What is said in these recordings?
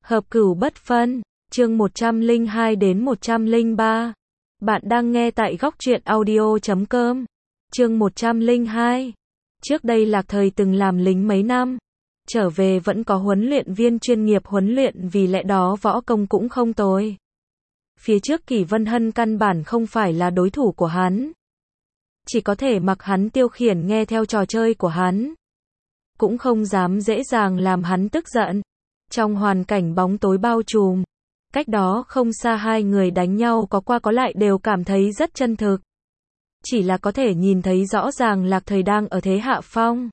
Hợp cửu bất phân, chương 102 đến 103. Bạn đang nghe tại góc truyện audio.com. Chương 102. Trước đây Lạc Thời từng làm lính mấy năm, trở về vẫn có huấn luyện viên chuyên nghiệp huấn luyện, vì lẽ đó võ công cũng không tồi. Phía trước Kỷ Vân Hân căn bản không phải là đối thủ của hắn, chỉ có thể mặc hắn tiêu khiển nghe theo trò chơi của hắn, cũng không dám dễ dàng làm hắn tức giận. Trong hoàn cảnh bóng tối bao trùm, cách đó không xa hai người đánh nhau có qua có lại đều cảm thấy rất chân thực. Chỉ là có thể nhìn thấy rõ ràng Lạc Thời đang ở thế hạ phong.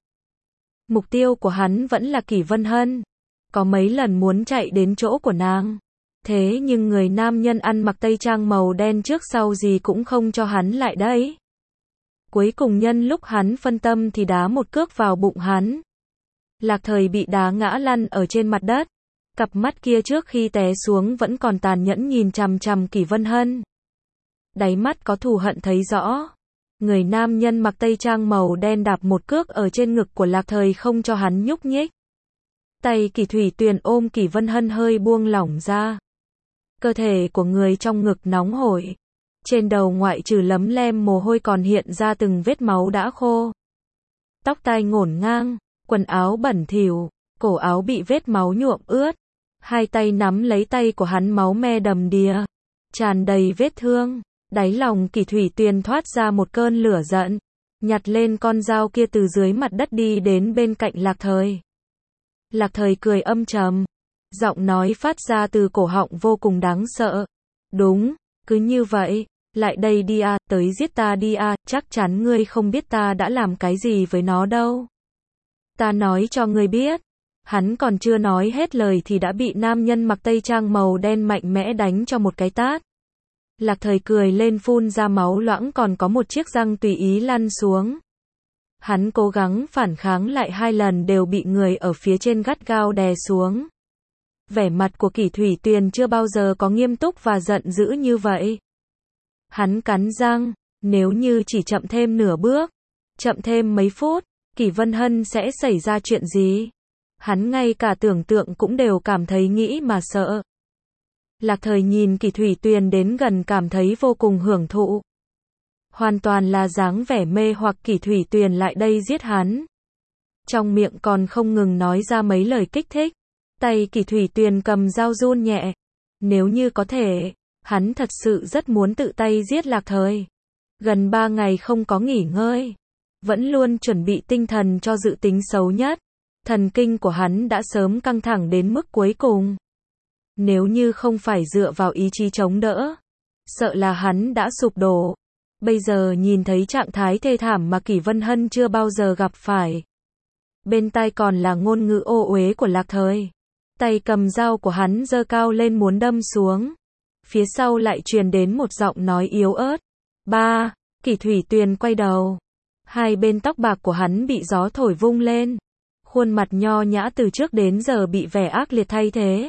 Mục tiêu của hắn vẫn là Kỷ Vân Hân. Có mấy lần muốn chạy đến chỗ của nàng. Thế nhưng người nam nhân ăn mặc tây trang màu đen trước sau gì cũng không cho hắn lại đấy. Cuối cùng nhân lúc hắn phân tâm thì đá một cước vào bụng hắn. Lạc Thời bị đá ngã lăn ở trên mặt đất. Cặp mắt kia trước khi té xuống vẫn còn tàn nhẫn nhìn chằm chằm Kỷ Vân Hân. Đáy mắt có thù hận thấy rõ. Người nam nhân mặc tây trang màu đen đạp một cước ở trên ngực của Lạc Thời không cho hắn nhúc nhích. Tay Kỷ Thủy Tuyền ôm Kỷ Vân Hân hơi buông lỏng ra. Cơ thể của người trong ngực nóng hổi. Trên đầu ngoại trừ lấm lem mồ hôi còn hiện ra từng vết máu đã khô. Tóc tai ngổn ngang, quần áo bẩn thỉu, cổ áo bị vết máu nhuộm ướt. Hai tay nắm lấy tay của hắn máu me đầm đìa, tràn đầy vết thương. Đáy lòng Kỷ Thủy Tuyền thoát ra một cơn lửa giận, nhặt lên con dao kia từ dưới mặt đất đi đến bên cạnh Lạc Thời. Lạc Thời cười âm trầm, giọng nói phát ra từ cổ họng vô cùng đáng sợ. Đúng, cứ như vậy, lại đây đi à, tới giết ta đi à, chắc chắn ngươi không biết ta đã làm cái gì với nó đâu. Ta nói cho ngươi biết. Hắn còn chưa nói hết lời thì đã bị nam nhân mặc tây trang màu đen mạnh mẽ đánh cho một cái tát. Lạc Thời cười lên phun ra máu loãng, còn có một chiếc răng tùy ý lăn xuống. Hắn cố gắng phản kháng lại hai lần đều bị người ở phía trên gắt gao đè xuống. Vẻ mặt của Kỷ Thủy Tuyền chưa bao giờ có nghiêm túc và giận dữ như vậy. Hắn cắn răng, nếu như chỉ chậm thêm nửa bước, chậm thêm mấy phút, Kỷ Vân Hân sẽ xảy ra chuyện gì? Hắn ngay cả tưởng tượng cũng đều cảm thấy nghĩ mà sợ. Lạc Thời nhìn Kỷ Thủy Tuyền đến gần cảm thấy vô cùng hưởng thụ. Hoàn toàn là dáng vẻ mê hoặc Kỷ Thủy Tuyền lại đây giết hắn. Trong miệng còn không ngừng nói ra mấy lời kích thích. Tay Kỷ Thủy Tuyền cầm dao run nhẹ. Nếu như có thể, hắn thật sự rất muốn tự tay giết Lạc Thời. Gần 3 ngày không có nghỉ ngơi, vẫn luôn chuẩn bị tinh thần cho dự tính xấu nhất. Thần kinh của hắn đã sớm căng thẳng đến mức cuối cùng. Nếu như không phải dựa vào ý chí chống đỡ, sợ là hắn đã sụp đổ. Bây giờ nhìn thấy trạng thái thê thảm mà Kỷ Vân Hân chưa bao giờ gặp phải. Bên tai còn là ngôn ngữ ô uế của Lạc Thời. Tay cầm dao của hắn giơ cao lên muốn đâm xuống. Phía sau lại truyền đến một giọng nói yếu ớt. Ba, Kỷ Thủy Tuyền quay đầu. Hai bên tóc bạc của hắn bị gió thổi vung lên. Khuôn mặt nho nhã từ trước đến giờ bị vẻ ác liệt thay thế.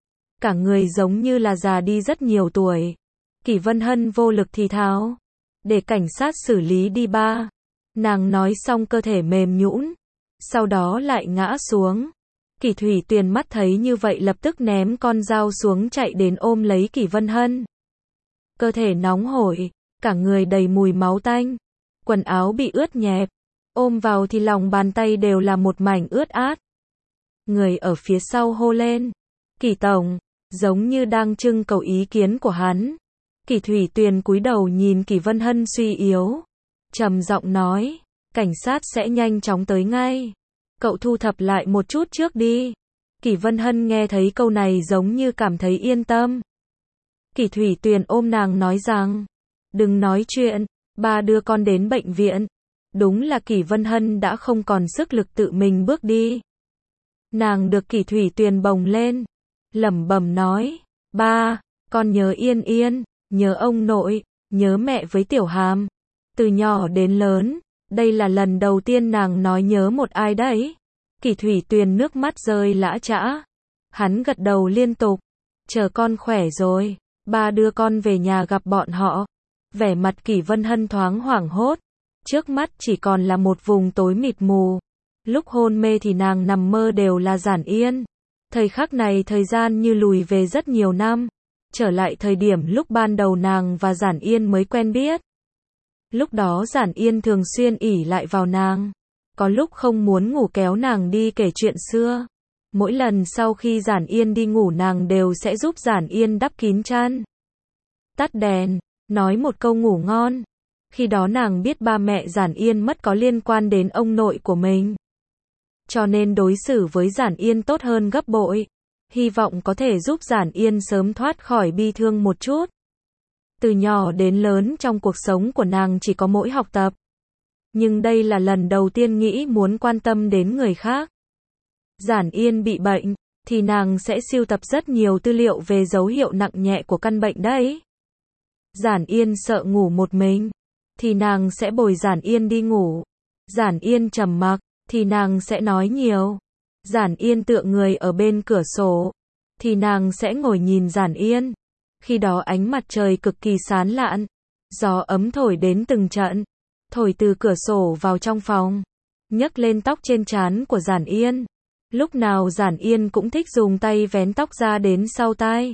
Cả người giống như là già đi rất nhiều tuổi. Kỷ Vân Hân vô lực thì thào. Để cảnh sát xử lý đi ba. Nàng nói xong cơ thể mềm nhũn. Sau đó lại ngã xuống. Kỷ Thủy Tuyền mắt thấy như vậy lập tức ném con dao xuống chạy đến ôm lấy Kỷ Vân Hân. Cơ thể nóng hổi. Cả người đầy mùi máu tanh. Quần áo bị ướt nhẹp. Ôm vào thì lòng bàn tay đều là một mảnh ướt át. Người ở phía sau hô lên. Kỷ tổng, giống như đang trưng cầu ý kiến của hắn. Kỷ Thủy Tuyền cúi đầu nhìn Kỷ Vân Hân suy yếu. Trầm giọng nói, cảnh sát sẽ nhanh chóng tới ngay. Cậu thu thập lại một chút trước đi. Kỷ Vân Hân nghe thấy câu này giống như cảm thấy yên tâm. Kỷ Thủy Tuyền ôm nàng nói rằng, đừng nói chuyện, ba đưa con đến bệnh viện. Đúng là Kỷ Vân Hân đã không còn sức lực tự mình bước đi. Nàng được Kỷ Thủy Tuyền bồng lên, lẩm bẩm nói, ba, con nhớ Yên Yên, nhớ ông nội, nhớ mẹ với Tiểu Hàm. Từ nhỏ đến lớn, đây là lần đầu tiên nàng nói nhớ một ai đấy. Kỷ Thủy Tuyền nước mắt rơi lã chã. Hắn gật đầu liên tục, chờ con khỏe rồi, ba đưa con về nhà gặp bọn họ. Vẻ mặt Kỷ Vân Hân thoáng hoảng hốt. Trước mắt chỉ còn là một vùng tối mịt mù. Lúc hôn mê thì nàng nằm mơ đều là Giản Yên. Thời khắc này thời gian như lùi về rất nhiều năm, trở lại thời điểm lúc ban đầu nàng và Giản Yên mới quen biết. Lúc đó Giản Yên thường xuyên ỷ lại vào nàng, có lúc không muốn ngủ kéo nàng đi kể chuyện xưa. Mỗi lần sau khi Giản Yên đi ngủ nàng đều sẽ giúp Giản Yên đắp kín chăn, tắt đèn, nói một câu ngủ ngon. Khi đó nàng biết ba mẹ Giản Yên mất có liên quan đến ông nội của mình, cho nên đối xử với Giản Yên tốt hơn gấp bội, hy vọng có thể giúp Giản Yên sớm thoát khỏi bi thương một chút. Từ nhỏ đến lớn trong cuộc sống của nàng chỉ có mỗi học tập, nhưng đây là lần đầu tiên nghĩ muốn quan tâm đến người khác. Giản Yên bị bệnh, thì nàng sẽ sưu tập rất nhiều tư liệu về dấu hiệu nặng nhẹ của căn bệnh đấy. Giản Yên sợ ngủ một mình, thì nàng sẽ bồi Giản Yên đi ngủ. Giản Yên trầm mặc, thì nàng sẽ nói nhiều. Giản Yên tựa người ở bên cửa sổ, thì nàng sẽ ngồi nhìn Giản Yên. Khi đó ánh mặt trời cực kỳ sáng lạn, gió ấm thổi đến từng trận, thổi từ cửa sổ vào trong phòng, nhấc lên tóc trên trán của Giản Yên. Lúc nào Giản Yên cũng thích dùng tay vén tóc ra đến sau tai,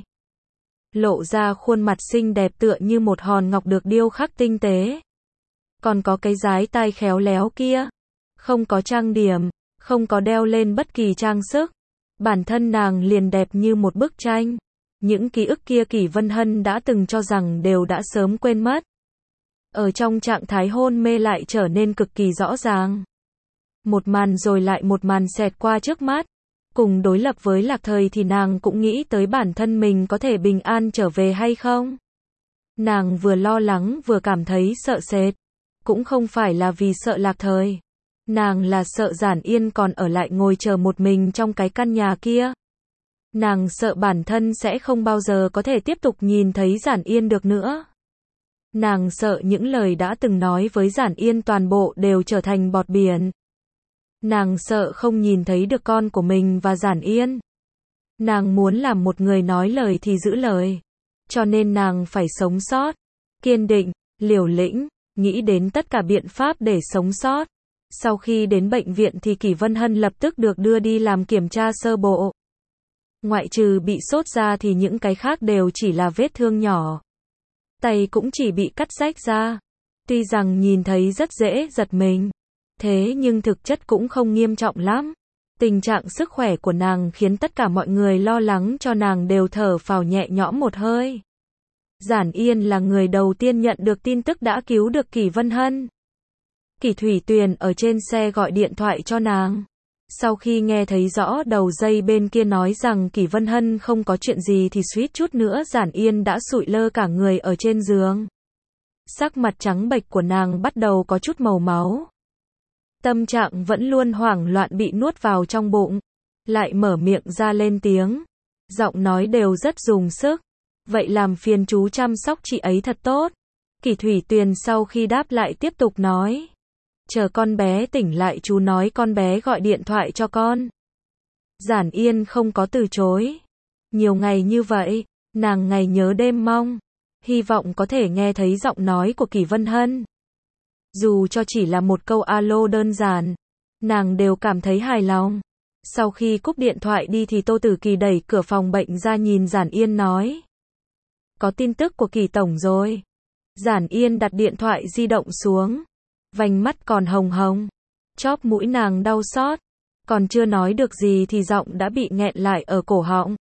lộ ra khuôn mặt xinh đẹp tựa như một hòn ngọc được điêu khắc tinh tế. Còn có cái dái tai khéo léo kia, không có trang điểm, không có đeo lên bất kỳ trang sức, bản thân nàng liền đẹp như một bức tranh. Những ký ức kia Kỷ Vân Hân đã từng cho rằng đều đã sớm quên mất. Ở trong trạng thái hôn mê lại trở nên cực kỳ rõ ràng. Một màn rồi lại một màn xẹt qua trước mắt. Cùng đối lập với Lạc Thời thì nàng cũng nghĩ tới bản thân mình có thể bình an trở về hay không. Nàng vừa lo lắng vừa cảm thấy sợ sệt. Cũng không phải là vì sợ Lạc Thời. Nàng là sợ Giản Yên còn ở lại ngồi chờ một mình trong cái căn nhà kia. Nàng sợ bản thân sẽ không bao giờ có thể tiếp tục nhìn thấy Giản Yên được nữa. Nàng sợ những lời đã từng nói với Giản Yên toàn bộ đều trở thành bọt biển. Nàng sợ không nhìn thấy được con của mình và Giản Yên. Nàng muốn làm một người nói lời thì giữ lời. Cho nên nàng phải sống sót, kiên định, liều lĩnh, nghĩ đến tất cả biện pháp để sống sót. Sau khi đến bệnh viện thì Kỷ Vân Hân lập tức được đưa đi làm kiểm tra sơ bộ. Ngoại trừ bị sốt ra thì những cái khác đều chỉ là vết thương nhỏ. Tay cũng chỉ bị cắt rách ra. Tuy rằng nhìn thấy rất dễ giật mình, thế nhưng thực chất cũng không nghiêm trọng lắm. Tình trạng sức khỏe của nàng khiến tất cả mọi người lo lắng cho nàng đều thở phào nhẹ nhõm một hơi. Giản Yên là người đầu tiên nhận được tin tức đã cứu được Kỷ Vân Hân. Kỷ Thủy Tuyền ở trên xe gọi điện thoại cho nàng. Sau khi nghe thấy rõ đầu dây bên kia nói rằng Kỷ Vân Hân không có chuyện gì thì suýt chút nữa Giản Yên đã sụi lơ cả người ở trên giường. Sắc mặt trắng bệch của nàng bắt đầu có chút màu máu. Tâm trạng vẫn luôn hoảng loạn bị nuốt vào trong bụng. Lại mở miệng ra lên tiếng. Giọng nói đều rất dùng sức. Vậy làm phiền chú chăm sóc chị ấy thật tốt. Kỷ Thủy Tuyền sau khi đáp lại tiếp tục nói. Chờ con bé tỉnh lại chú nói con bé gọi điện thoại cho con. Giản Yên không có từ chối. Nhiều ngày như vậy, nàng ngày nhớ đêm mong. Hy vọng có thể nghe thấy giọng nói của Kỷ Vân Hân. Dù cho chỉ là một câu alo đơn giản, nàng đều cảm thấy hài lòng. Sau khi cúp điện thoại đi thì Tô Tử Kỳ đẩy cửa phòng bệnh ra nhìn Giản Yên nói. Có tin tức của Kỷ tổng rồi. Giản Yên đặt điện thoại di động xuống. Vành mắt còn hồng hồng. Chóp mũi nàng đau xót. Còn chưa nói được gì thì giọng đã bị nghẹn lại ở cổ họng.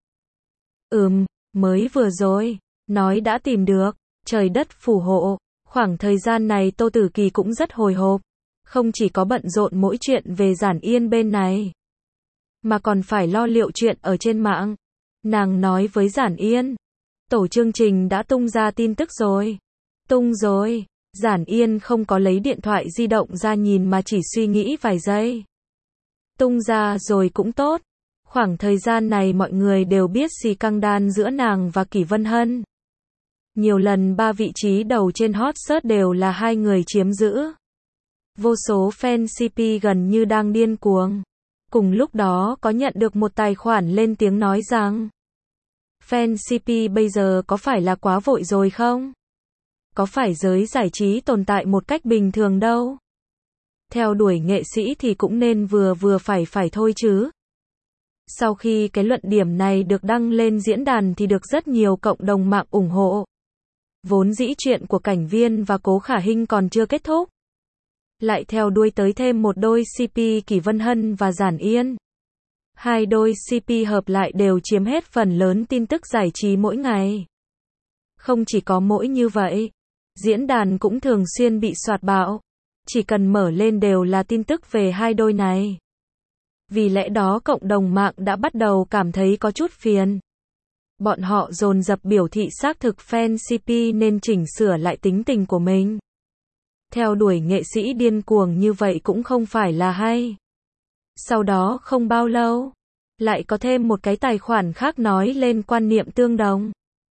Mới vừa rồi. Nói đã tìm được. Trời đất phù hộ. Khoảng thời gian này Tô Tử Kỳ cũng rất hồi hộp. Không chỉ có bận rộn mỗi chuyện về Giản Yên bên này, mà còn phải lo liệu chuyện ở trên mạng. Nàng nói với Giản Yên. Tổ chương trình đã tung ra tin tức rồi. Tung rồi. Giản Yên không có lấy điện thoại di động ra nhìn mà chỉ suy nghĩ vài giây. Tung ra rồi cũng tốt. Khoảng thời gian này mọi người đều biết xì căng đan giữa nàng và Kỷ Vân Hân. Nhiều lần 3 vị trí đầu trên hot search đều là hai người chiếm giữ. Vô số fan CP gần như đang điên cuồng. Cùng lúc đó có nhận được một tài khoản lên tiếng nói rằng fan CP bây giờ có phải là quá vội rồi không? Có phải giới giải trí tồn tại một cách bình thường đâu. Theo đuổi nghệ sĩ thì cũng nên vừa vừa phải thôi chứ. Sau khi cái luận điểm này được đăng lên diễn đàn thì được rất nhiều cộng đồng mạng ủng hộ. Vốn dĩ chuyện của Cảnh Viên và Cố Khả Hinh còn chưa kết thúc. Lại theo đuôi tới thêm một đôi CP Kỳ Vân Hân và Giản Yên. Hai đôi CP hợp lại đều chiếm hết phần lớn tin tức giải trí mỗi ngày. Không chỉ có mỗi như vậy, diễn đàn cũng thường xuyên bị soạt bạo. Chỉ cần mở lên đều là tin tức về hai đôi này. Vì lẽ đó cộng đồng mạng đã bắt đầu cảm thấy có chút phiền. Bọn họ dồn dập biểu thị xác thực fan CP nên chỉnh sửa lại tính tình của mình. Theo đuổi nghệ sĩ điên cuồng như vậy cũng không phải là hay. Sau đó không bao lâu, lại có thêm một cái tài khoản khác nói lên quan niệm tương đồng.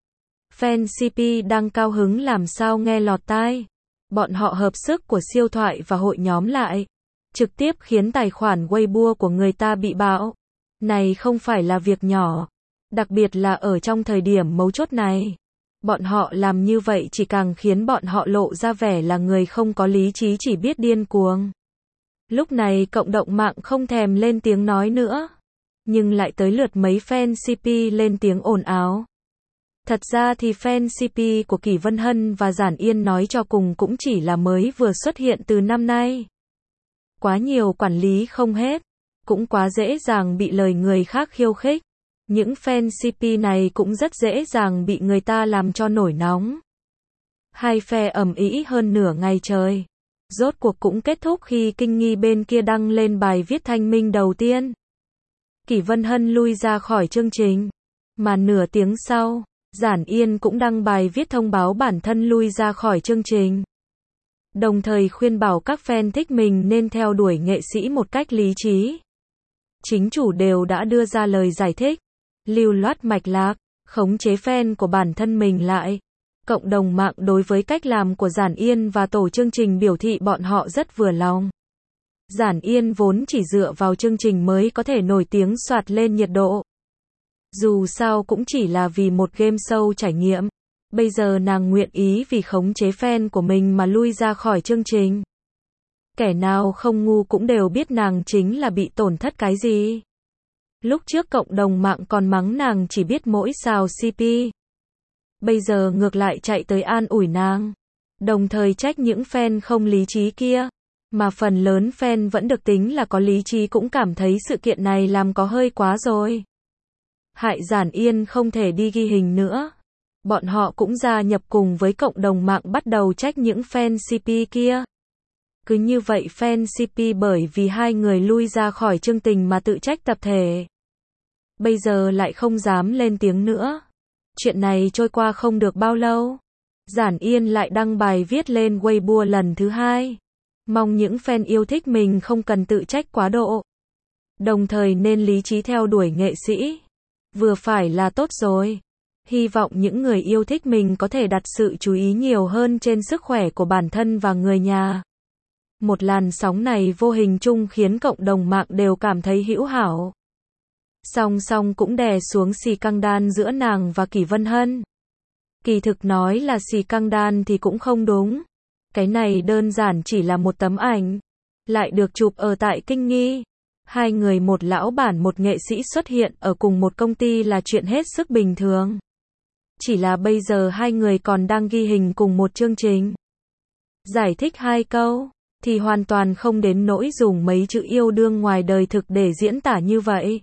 Fan CP đang cao hứng làm sao nghe lọt tai. Bọn họ hợp sức của siêu thoại và hội nhóm lại, trực tiếp khiến tài khoản Weibo của người ta bị bạo. Này không phải là việc nhỏ, đặc biệt là ở trong thời điểm mấu chốt này. Bọn họ làm như vậy chỉ càng khiến bọn họ lộ ra vẻ là người không có lý trí chỉ biết điên cuồng. Lúc này cộng đồng mạng không thèm lên tiếng nói nữa, nhưng lại tới lượt mấy fan CP lên tiếng ồn ào. Thật ra thì fan CP của Kỳ Vân Hân và Giản Yên nói cho cùng cũng chỉ là mới vừa xuất hiện từ năm nay. Quá nhiều quản lý không hết, cũng quá dễ dàng bị lời người khác khiêu khích. Những fan CP này cũng rất dễ dàng bị người ta làm cho nổi nóng. Hai phe ầm ĩ hơn nửa ngày trời. Rốt cuộc cũng kết thúc khi Kinh Nghi bên kia đăng lên bài viết thanh minh đầu tiên. Kỳ Vân Hân lui ra khỏi chương trình. Mà nửa tiếng sau, Giản Yên cũng đăng bài viết thông báo bản thân lui ra khỏi chương trình. Đồng thời khuyên bảo các fan thích mình nên theo đuổi nghệ sĩ một cách lý trí. Chính chủ đều đã đưa ra lời giải thích, lưu loát mạch lạc, khống chế fan của bản thân mình lại. Cộng đồng mạng đối với cách làm của Giản Yên và tổ chương trình biểu thị bọn họ rất vừa lòng. Giản Yên vốn chỉ dựa vào chương trình mới có thể nổi tiếng soạt lên nhiệt độ. Dù sao cũng chỉ là vì một game show trải nghiệm. Bây giờ nàng nguyện ý vì khống chế fan của mình mà lui ra khỏi chương trình. Kẻ nào không ngu cũng đều biết nàng chính là bị tổn thất cái gì. Lúc trước cộng đồng mạng còn mắng nàng chỉ biết mỗi xào CP. Bây giờ ngược lại chạy tới an ủi nàng. Đồng thời trách những fan không lý trí kia. Mà phần lớn fan vẫn được tính là có lý trí cũng cảm thấy sự kiện này làm có hơi quá rồi. Hại Giản Yên không thể đi ghi hình nữa. Bọn họ cũng gia nhập cùng với cộng đồng mạng bắt đầu trách những fan CP kia. Cứ như vậy fan CP bởi vì hai người lui ra khỏi chương trình mà tự trách tập thể. Bây giờ lại không dám lên tiếng nữa. Chuyện này trôi qua không được bao lâu. Giản Yên lại đăng bài viết lên Weibo lần thứ hai. Mong những fan yêu thích mình không cần tự trách quá độ. Đồng thời nên lý trí theo đuổi nghệ sĩ. Vừa phải là tốt rồi. Hy vọng những người yêu thích mình có thể đặt sự chú ý nhiều hơn trên sức khỏe của bản thân và người nhà. Một làn sóng này vô hình chung khiến cộng đồng mạng đều cảm thấy hữu hảo. Song song cũng đè xuống xì căng đan giữa nàng và Kỳ Vân Hân. Kỳ thực nói là xì căng đan thì cũng không đúng. Cái này đơn giản chỉ là một tấm ảnh. Lại được chụp ở tại Kinh Nghi. Hai người một lão bản một nghệ sĩ xuất hiện ở cùng một công ty là chuyện hết sức bình thường. Chỉ là bây giờ hai người còn đang ghi hình cùng một chương trình. Giải thích hai câu, thì hoàn toàn không đến nỗi dùng mấy chữ yêu đương ngoài đời thực để diễn tả như vậy.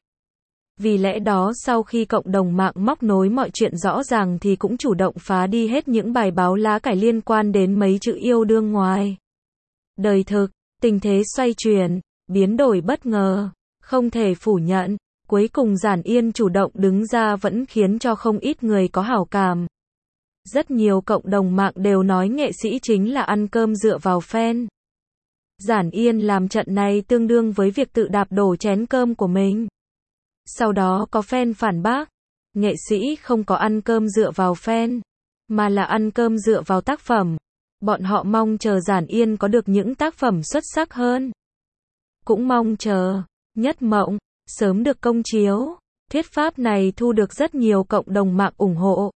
Vì lẽ đó sau khi cộng đồng mạng móc nối mọi chuyện rõ ràng thì cũng chủ động phá đi hết những bài báo lá cải liên quan đến mấy chữ yêu đương ngoài đời thực. Tình thế xoay chuyển, biến đổi bất ngờ, không thể phủ nhận. Cuối cùng Giản Yên chủ động đứng ra vẫn khiến cho không ít người có hảo cảm. Rất nhiều cộng đồng mạng đều nói nghệ sĩ chính là ăn cơm dựa vào fan. Giản Yên làm trận này tương đương với việc tự đạp đổ chén cơm của mình. Sau đó có fan phản bác, nghệ sĩ không có ăn cơm dựa vào fan, mà là ăn cơm dựa vào tác phẩm. Bọn họ mong chờ Giản Yên có được những tác phẩm xuất sắc hơn. Cũng mong chờ Nhất Mộng sớm được công chiếu. Thuyết pháp này thu được rất nhiều cộng đồng mạng ủng hộ.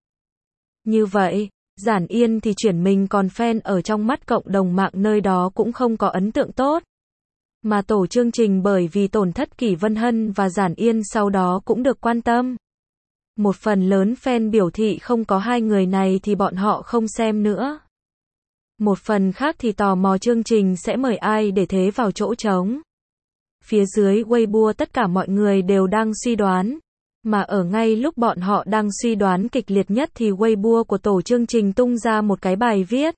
Như vậy, Giản Yên thì chuyển mình còn fan ở trong mắt cộng đồng mạng nơi đó cũng không có ấn tượng tốt. Mà tổ chương trình bởi vì tổn thất Kỷ Vân Hân và Giản Yên sau đó cũng được quan tâm. Một phần lớn fan biểu thị không có hai người này thì bọn họ không xem nữa. Một phần khác thì tò mò chương trình sẽ mời ai để thế vào chỗ trống. Phía dưới Weibo tất cả mọi người đều đang suy đoán. Mà ở ngay lúc bọn họ đang suy đoán kịch liệt nhất thì Weibo của tổ chương trình tung ra một cái bài viết.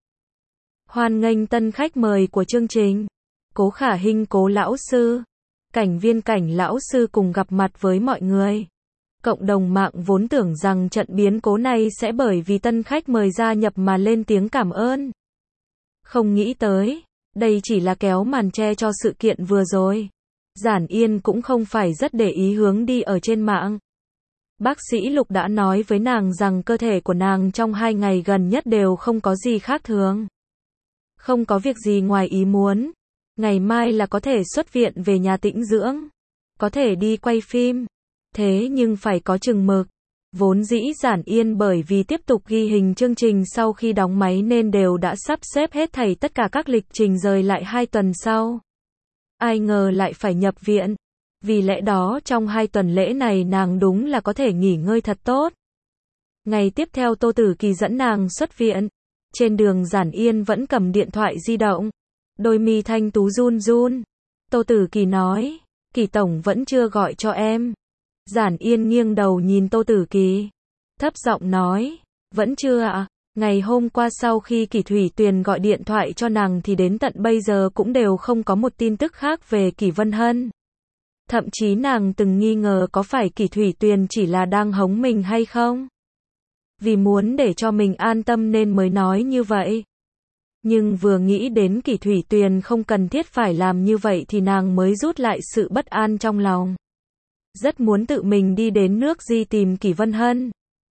Hoan nghênh tân khách mời của chương trình. Cố Khả Hinh Cố lão sư. Cảnh Viên Cảnh lão sư cùng gặp mặt với mọi người. Cộng đồng mạng vốn tưởng rằng trận biến cố này sẽ bởi vì tân khách mời gia nhập mà lên tiếng cảm ơn. Không nghĩ tới, đây chỉ là kéo màn che cho sự kiện vừa rồi. Giản Yên cũng không phải rất để ý hướng đi ở trên mạng. Bác sĩ Lục đã nói với nàng rằng cơ thể của nàng trong 2 ngày gần nhất đều không có gì khác thường. Không có việc gì ngoài ý muốn. Ngày mai là có thể xuất viện về nhà tĩnh dưỡng. Có thể đi quay phim. Thế nhưng phải có chừng mực. Vốn dĩ Giản Yên bởi vì tiếp tục ghi hình chương trình sau khi đóng máy nên đều đã sắp xếp hết thảy tất cả các lịch trình rời lại 2 tuần sau. Ai ngờ lại phải nhập viện. Vì lẽ đó trong 2 tuần lễ này nàng đúng là có thể nghỉ ngơi thật tốt. Ngày tiếp theo Tô Tử Kỳ dẫn nàng xuất viện. Trên đường Giản Yên vẫn cầm điện thoại di động. Đôi mi thanh tú run run. Tô Tử Kỳ nói, Kỳ tổng vẫn chưa gọi cho em. Giản Yên nghiêng đầu nhìn Tô Tử Kỳ. Thấp giọng nói, vẫn chưa ạ. Ngày hôm qua sau khi Kỷ Thủy Tuyền gọi điện thoại cho nàng thì đến tận bây giờ cũng đều không có một tin tức khác về Kỷ Vân Hân. Thậm chí nàng từng nghi ngờ có phải Kỷ Thủy Tuyền chỉ là đang hống mình hay không. Vì muốn để cho mình an tâm nên mới nói như vậy. Nhưng vừa nghĩ đến Kỷ Thủy Tuyền không cần thiết phải làm như vậy thì nàng mới rút lại sự bất an trong lòng. Rất muốn tự mình đi đến nước Di tìm Kỷ Vân Hân.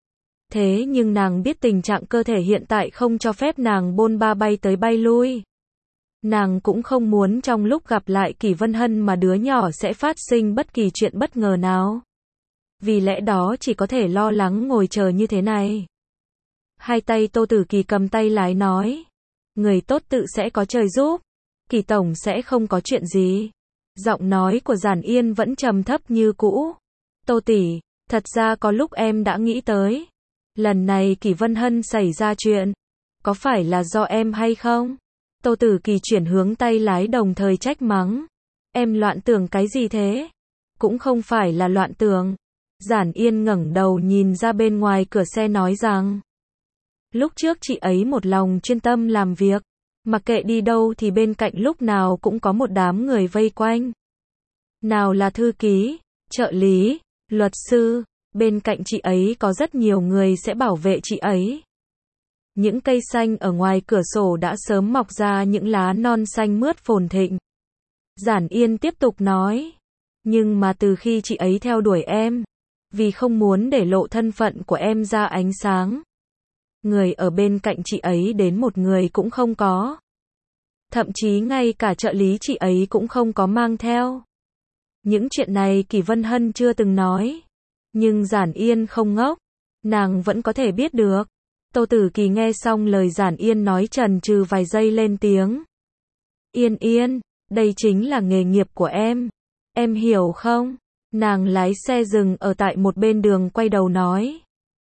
Thế nhưng nàng biết tình trạng cơ thể hiện tại không cho phép nàng bôn ba bay tới bay lui. Nàng cũng không muốn trong lúc gặp lại Kỷ Vân Hân mà đứa nhỏ sẽ phát sinh bất kỳ chuyện bất ngờ nào. Vì lẽ đó chỉ có thể lo lắng ngồi chờ như thế này. Hai tay Tô Tử Kỳ cầm tay lái nói. Người tốt tự sẽ có trời giúp. Kỷ tổng sẽ không có chuyện gì. Giọng nói của Giản Yên vẫn trầm thấp như cũ. Tô tỷ, thật ra có lúc em đã nghĩ tới. Lần này Kỷ Vân Hân xảy ra chuyện. Có phải là do em hay không? Tô Tử Kỳ chuyển hướng tay lái đồng thời trách mắng. Em loạn tưởng cái gì thế? Cũng không phải là loạn tưởng. Giản Yên ngẩng đầu nhìn ra bên ngoài cửa xe nói rằng. Lúc trước chị ấy một lòng chuyên tâm làm việc. Mặc kệ đi đâu thì bên cạnh lúc nào cũng có một đám người vây quanh. Nào là thư ký, trợ lý, luật sư, bên cạnh chị ấy có rất nhiều người sẽ bảo vệ chị ấy. Những cây xanh ở ngoài cửa sổ đã sớm mọc ra những lá non xanh mướt phồn thịnh. Giản Yên tiếp tục nói. Nhưng mà từ khi chị ấy theo đuổi em, vì không muốn để lộ thân phận của em ra ánh sáng, người ở bên cạnh chị ấy đến một người cũng không có. Thậm chí ngay cả trợ lý chị ấy cũng không có mang theo. Những chuyện này Kỷ Vân Hân chưa từng nói. Nhưng Giản Yên không ngốc. Nàng vẫn có thể biết được. Tô Tử Kỳ nghe xong lời Giản Yên nói chần chừ vài giây lên tiếng. Yên Yên, đây chính là nghề nghiệp của em. Em hiểu không? Nàng lái xe dừng ở tại một bên đường quay đầu nói.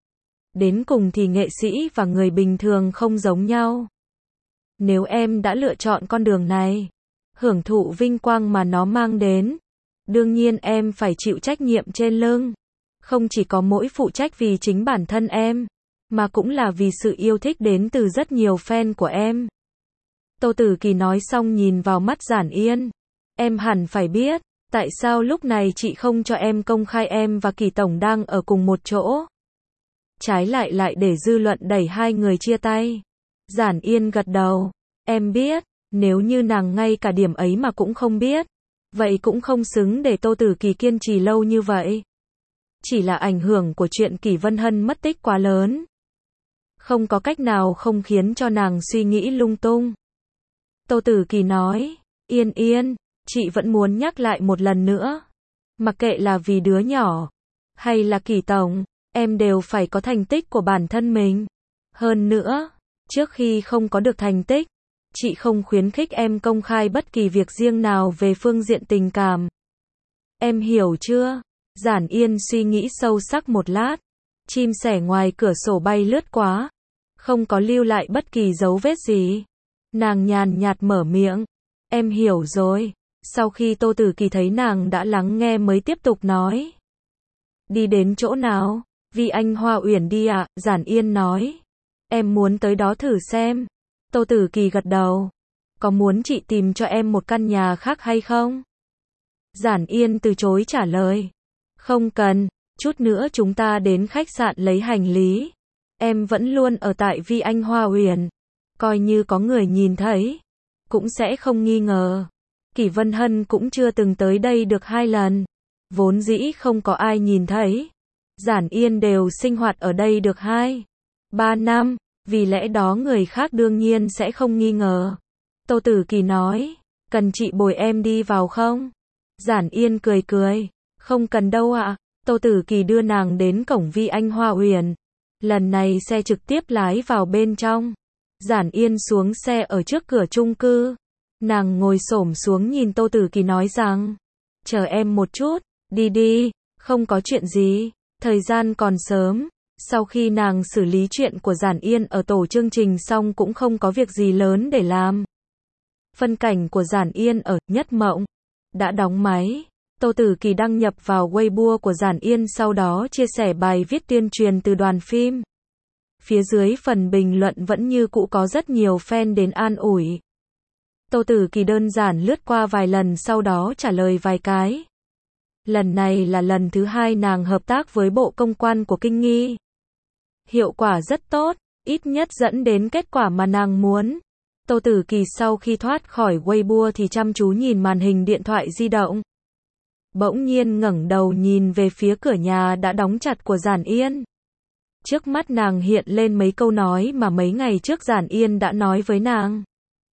Đến cùng thì nghệ sĩ và người bình thường không giống nhau. Nếu em đã lựa chọn con đường này, hưởng thụ vinh quang mà nó mang đến, đương nhiên em phải chịu trách nhiệm trên lưng. Không chỉ có mỗi phụ trách vì chính bản thân em, mà cũng là vì sự yêu thích đến từ rất nhiều fan của em. Tô Tử Kỳ nói xong nhìn vào mắt Giản Yên. Em hẳn phải biết, tại sao lúc này chị không cho em công khai em và Kỷ tổng đang ở cùng một chỗ. Trái lại lại để dư luận đẩy hai người chia tay. Giản Yên gật đầu. Em biết, nếu như nàng ngay cả điểm ấy mà cũng không biết, vậy cũng không xứng để Tô Tử Kỳ kiên trì lâu như vậy. Chỉ là ảnh hưởng của chuyện Kỷ Vân Hân mất tích quá lớn. Không có cách nào không khiến cho nàng suy nghĩ lung tung. Tô Tử Kỳ nói, Yên Yên, chị vẫn muốn nhắc lại một lần nữa. Mặc kệ là vì đứa nhỏ, hay là Kỷ tổng, em đều phải có thành tích của bản thân mình. Hơn nữa, trước khi không có được thành tích, Chị không khuyến khích em công khai bất kỳ việc riêng nào về phương diện tình cảm. Em hiểu chưa? Giản Yên suy nghĩ sâu sắc một lát. Chim sẻ ngoài cửa sổ bay lướt quá, không có lưu lại bất kỳ dấu vết gì. Nàng nhàn nhạt mở miệng. Em hiểu rồi. Sau khi Tô Tử Kỳ thấy nàng đã lắng nghe mới tiếp tục nói. Đi đến chỗ nào? Vi Anh Hoa Uyển đi ạ, Giản Yên nói. Em muốn tới đó thử xem. Tô Tử Kỳ gật đầu. Có muốn chị tìm cho em một căn nhà khác hay không? Giản Yên từ chối trả lời. Không cần, chút nữa chúng ta đến khách sạn lấy hành lý. Em vẫn luôn ở tại Vi Anh Hoa Uyển. Coi như có người nhìn thấy, cũng sẽ không nghi ngờ. Kỷ Vân Hân cũng chưa từng tới đây được 2 lần. Vốn dĩ không có ai nhìn thấy. Giản Yên đều sinh hoạt ở đây được 2-3 năm. Vì lẽ đó người khác đương nhiên sẽ không nghi ngờ. Tô Tử Kỳ nói. Cần chị bồi em đi vào không? Giản Yên cười cười. Không cần đâu ạ. Tô Tử Kỳ đưa nàng đến cổng Vi Anh Hoa Uyển. Lần này xe trực tiếp lái vào bên trong. Giản Yên xuống xe ở trước cửa chung cư. Nàng ngồi xổm xuống nhìn Tô Tử Kỳ nói rằng. Chờ em một chút, đi đi, không có chuyện gì, thời gian còn sớm. Sau khi nàng xử lý chuyện của Giản Yên ở tổ chương trình xong cũng không có việc gì lớn để làm. Phân cảnh của Giản Yên ở Nhất Mộng đã đóng máy. Tô Tử Kỳ đăng nhập vào Weibo của Giản Yên, sau đó chia sẻ bài viết tuyên truyền từ đoàn phim. Phía dưới phần bình luận vẫn như cũ có rất nhiều fan đến an ủi. Tô Tử Kỳ đơn giản lướt qua vài lần sau đó trả lời vài cái. Lần này là lần thứ 2 nàng hợp tác với Bộ Công quan của Kinh Nghi. Hiệu quả rất tốt, ít nhất dẫn đến kết quả mà nàng muốn. Tô Tử Kỳ sau khi thoát khỏi Weibo thì chăm chú nhìn màn hình điện thoại di động. Bỗng nhiên ngẩng đầu nhìn về phía cửa nhà đã đóng chặt của Giản Yên. Trước mắt nàng hiện lên mấy câu nói mà mấy ngày trước Giản Yên đã nói với nàng.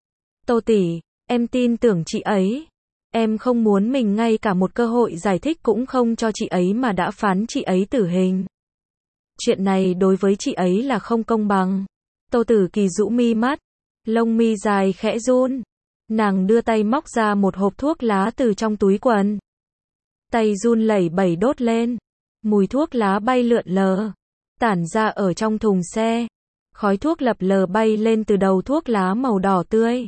Tô tỷ, em tin tưởng chị ấy. Em không muốn mình ngay cả một cơ hội giải thích cũng không cho chị ấy mà đã phán chị ấy tử hình. Chuyện này đối với chị ấy là không công bằng. Tô Tử Kỳ rũ mi mắt, lông mi dài khẽ run. Nàng đưa tay móc ra một hộp thuốc lá từ trong túi quần. Tay run lẩy bẩy đốt lên. Mùi thuốc lá bay lượn lờ, tản ra ở trong thùng xe. Khói thuốc lập lờ bay lên từ đầu thuốc lá màu đỏ tươi,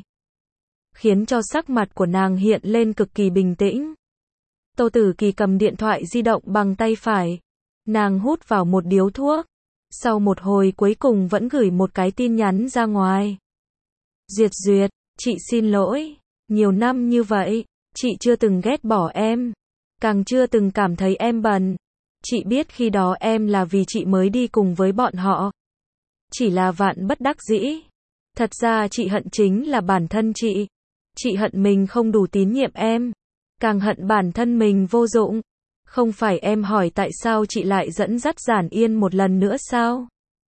khiến cho sắc mặt của nàng hiện lên cực kỳ bình tĩnh. Tô Tử Kỳ cầm điện thoại di động bằng tay phải. Nàng hút vào một điếu thuốc. Sau một hồi cuối cùng vẫn gửi một cái tin nhắn ra ngoài. Duyệt Duyệt, chị xin lỗi. Nhiều năm như vậy, chị chưa từng ghét bỏ em. Càng chưa từng cảm thấy em bần. Chị biết khi đó em là vì chị mới đi cùng với bọn họ. Chỉ là vạn bất đắc dĩ. Thật ra chị hận chính là bản thân chị. Chị hận mình không đủ tín nhiệm em. Càng hận bản thân mình vô dụng. Không phải em hỏi tại sao chị lại dẫn dắt Giản Yên một lần nữa sao?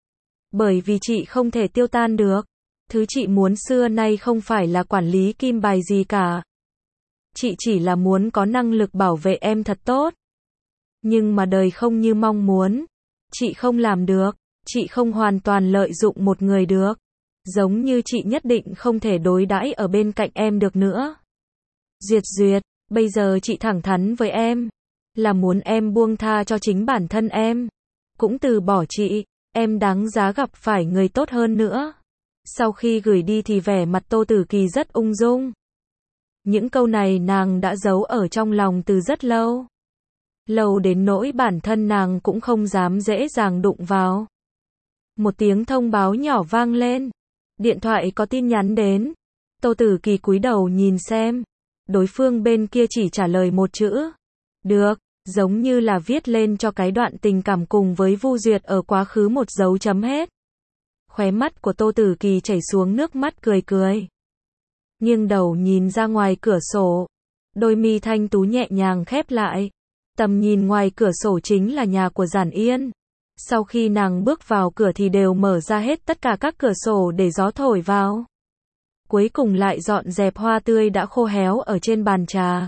Bởi vì chị không thể tiêu tan được. Thứ chị muốn xưa nay không phải là quản lý kim bài gì cả. Chị chỉ là muốn có năng lực bảo vệ em thật tốt. Nhưng mà đời không như mong muốn. Chị không làm được. Chị không hoàn toàn lợi dụng một người được. Giống như chị nhất định không thể đối đãi ở bên cạnh em được nữa. Duyệt Duyệt, bây giờ chị thẳng thắn với em. Là muốn em buông tha cho chính bản thân em. Cũng từ bỏ chị. Em đáng giá gặp phải người tốt hơn nữa. Sau khi gửi đi thì vẻ mặt Tô Tử Kỳ rất ung dung. Những câu này nàng đã giấu ở trong lòng từ rất lâu. Lâu đến nỗi bản thân nàng cũng không dám dễ dàng đụng vào. Một tiếng thông báo nhỏ vang lên. Điện thoại có tin nhắn đến. Tô Tử Kỳ cúi đầu nhìn xem. Đối phương bên kia chỉ trả lời một chữ. Được, giống như là viết lên cho cái đoạn tình cảm cùng với Vu Duyệt ở quá khứ một dấu chấm hết. Khóe mắt của Tô Tử Kỳ chảy xuống nước mắt cười cười. Nghiêng đầu nhìn ra ngoài cửa sổ. Đôi mi thanh tú nhẹ nhàng khép lại. Tầm nhìn ngoài cửa sổ chính là nhà của Giản Yên. Sau khi nàng bước vào cửa thì đều mở ra hết tất cả các cửa sổ để gió thổi vào. Cuối cùng lại dọn dẹp hoa tươi đã khô héo ở trên bàn trà.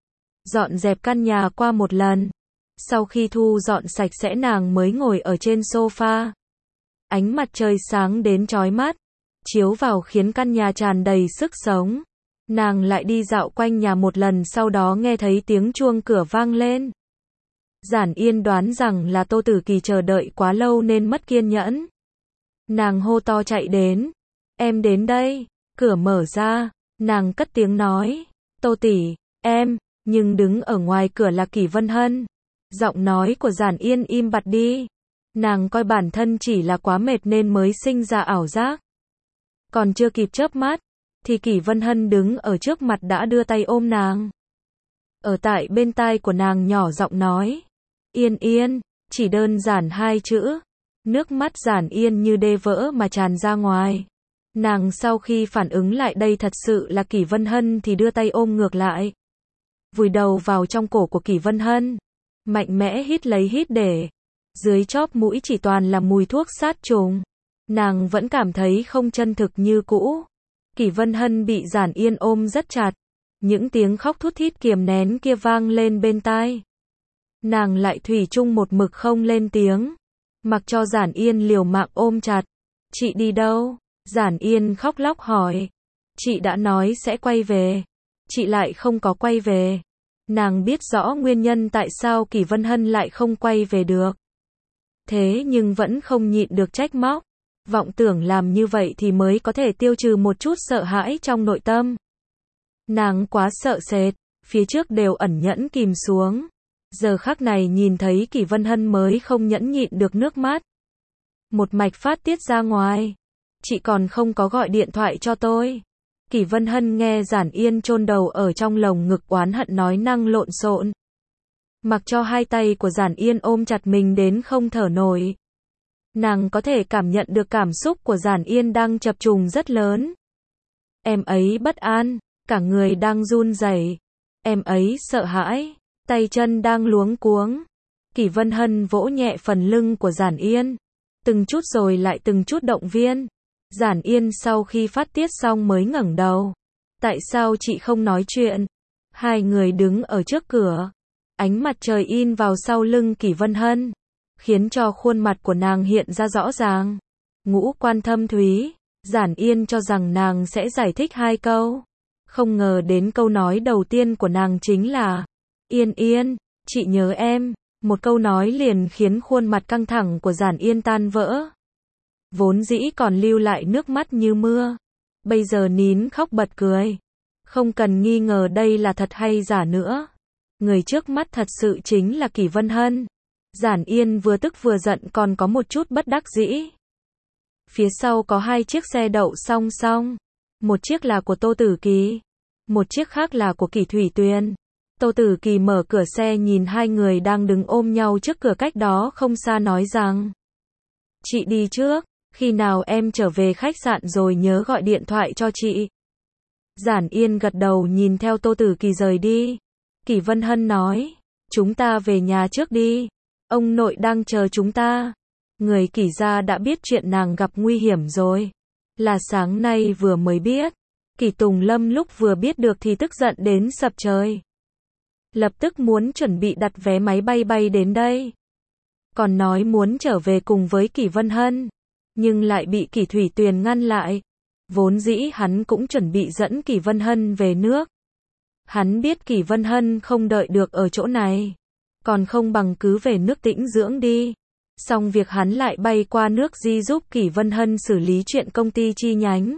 Dọn dẹp căn nhà qua một lần. Sau khi thu dọn sạch sẽ nàng mới ngồi ở trên sofa. Ánh mặt trời sáng đến chói mắt. chiếu vào khiến căn nhà tràn đầy sức sống. Nàng lại đi dạo quanh nhà một lần, sau đó nghe thấy tiếng chuông cửa vang lên. Giản Yên đoán rằng là Tô Tử Kỳ chờ đợi quá lâu nên mất kiên nhẫn. Nàng hô to chạy đến. Em đến đây. Cửa mở ra. Nàng cất tiếng nói. Tô tỷ, em. Nhưng đứng ở ngoài cửa là Kỷ Vân Hân. Giọng nói của Giản Yên im bặt đi. Nàng coi bản thân chỉ là quá mệt nên mới sinh ra ảo giác. Còn chưa kịp chớp mắt, thì Kỷ Vân Hân đứng ở trước mặt đã đưa tay ôm nàng. Ở tại bên tai của nàng nhỏ giọng nói. Yên Yên, chỉ đơn giản 2 chữ. Nước mắt Giản Yên như đê vỡ mà tràn ra ngoài. Nàng sau khi phản ứng lại đây thật sự là Kỷ Vân Hân thì đưa tay ôm ngược lại. Vùi đầu vào trong cổ của Kỷ Vân Hân. Mạnh mẽ hít lấy hít để. Dưới chóp mũi chỉ toàn là mùi thuốc sát trùng. Nàng vẫn cảm thấy không chân thực như cũ. Kỷ Vân Hân bị Giản Yên ôm rất chặt. Những tiếng khóc thút thít kiềm nén kia vang lên bên tai. Nàng lại thủy chung một mực không lên tiếng. Mặc cho Giản Yên liều mạng ôm chặt. Chị đi đâu? Giản Yên khóc lóc hỏi. Chị đã nói sẽ quay về. Chị lại không có quay về. Nàng biết rõ nguyên nhân tại sao Kỷ Vân Hân lại không quay về được. Thế nhưng vẫn không nhịn được trách móc. Vọng tưởng làm như vậy thì mới có thể tiêu trừ một chút sợ hãi trong nội tâm. Nàng quá sợ sệt, phía trước đều ẩn nhẫn kìm xuống. Giờ khắc này nhìn thấy Kỷ Vân Hân mới không nhẫn nhịn được nước mắt. Một mạch phát tiết ra ngoài. Chị còn không có gọi điện thoại cho tôi. Kỷ Vân Hân nghe Giản Yên chôn đầu ở trong lồng ngực oán hận nói năng lộn xộn. Mặc cho hai tay của Giản Yên ôm chặt mình đến không thở nổi. Nàng có thể cảm nhận được cảm xúc của Giản Yên đang chập trùng rất lớn. Em ấy bất an, cả người đang run rẩy. Em ấy sợ hãi, tay chân đang luống cuống. Kỷ Vân Hân vỗ nhẹ phần lưng của Giản Yên. Từng chút rồi lại từng chút động viên. Giản Yên sau khi phát tiết xong mới ngẩng đầu. Tại sao chị không nói chuyện? Hai người đứng ở trước cửa. Ánh mặt trời in vào sau lưng Kỷ Vân Hân. Khiến cho khuôn mặt của nàng hiện ra rõ ràng. Ngũ quan thâm thúy. Giản Yên cho rằng nàng sẽ giải thích 2 câu. Không ngờ đến câu nói đầu tiên của nàng chính là Yên Yên, chị nhớ em. Một câu nói liền khiến khuôn mặt căng thẳng của Giản Yên tan vỡ. Vốn dĩ còn lưu lại nước mắt như mưa. Bây giờ nín khóc bật cười. Không cần nghi ngờ đây là thật hay giả nữa. Người trước mắt thật sự chính là Kỷ Vân Hân. Giản Yên vừa tức vừa giận còn có một chút bất đắc dĩ. Phía sau có 2 chiếc xe đậu song song. Một chiếc là của Tô Tử Kỳ. Một chiếc khác là của Kỷ Thủy Tuyền. Tô Tử Kỳ mở cửa xe nhìn 2 người đang đứng ôm nhau trước cửa cách đó không xa nói rằng. Chị đi trước. Khi nào em trở về khách sạn rồi nhớ gọi điện thoại cho chị. Giản Yên gật đầu nhìn theo Tô Tử Kỳ rời đi. Kỷ Vân Hân nói. Chúng ta về nhà trước đi. Ông nội đang chờ chúng ta. Người Kỷ gia đã biết chuyện nàng gặp nguy hiểm rồi. Là sáng nay vừa mới biết. Kỷ Tùng Lâm lúc vừa biết được thì tức giận đến sập trời. Lập tức muốn chuẩn bị đặt vé máy bay bay đến đây. Còn nói muốn trở về cùng với Kỷ Vân Hân. Nhưng lại bị Kỷ Thủy Tuyền ngăn lại. Vốn dĩ hắn cũng chuẩn bị dẫn Kỷ Vân Hân về nước. Hắn biết Kỷ Vân Hân không đợi được ở chỗ này. Còn không bằng cứ về nước tĩnh dưỡng đi. Xong việc hắn lại bay qua nước Di giúp Kỷ Vân Hân xử lý chuyện công ty chi nhánh.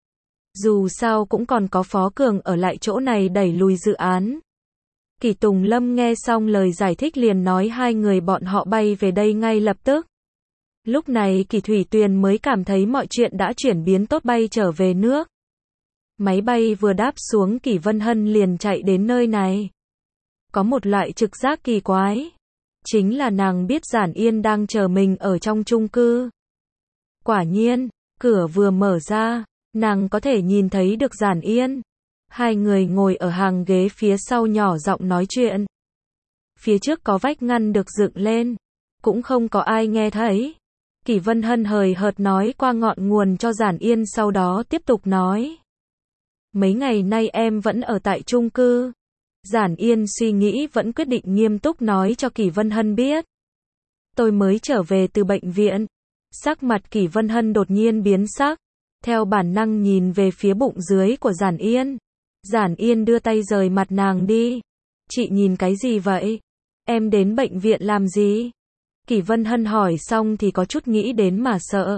Dù sao cũng còn có Phó Cường ở lại chỗ này đẩy lùi dự án. Kỷ Tùng Lâm nghe xong lời giải thích liền nói 2 người bọn họ bay về đây ngay lập tức. Lúc này Kỷ Thủy Tuyền mới cảm thấy mọi chuyện đã chuyển biến tốt, bay trở về nước. Máy bay vừa đáp xuống Kỷ Vân Hân liền chạy đến nơi này. Có một loại trực giác kỳ quái. Chính là nàng biết Giản Yên đang chờ mình ở trong chung cư. Quả nhiên, cửa vừa mở ra, nàng có thể nhìn thấy được Giản Yên. 2 người ngồi ở hàng ghế phía sau nhỏ giọng nói chuyện. Phía trước có vách ngăn được dựng lên. Cũng không có ai nghe thấy. Kỷ Vân Hân hời hợt nói qua ngọn nguồn cho Giản Yên, sau đó tiếp tục nói. Mấy ngày nay em vẫn ở tại chung cư. Giản Yên suy nghĩ vẫn quyết định nghiêm túc nói cho Kỷ Vân Hân biết. Tôi mới trở về từ bệnh viện. Sắc mặt Kỷ Vân Hân đột nhiên biến sắc. theo bản năng nhìn về phía bụng dưới của Giản Yên. Giản Yên đưa tay rời mặt nàng đi. Chị nhìn cái gì vậy? Em đến bệnh viện làm gì? Kỷ Vân Hân hỏi xong thì có chút nghĩ đến mà sợ.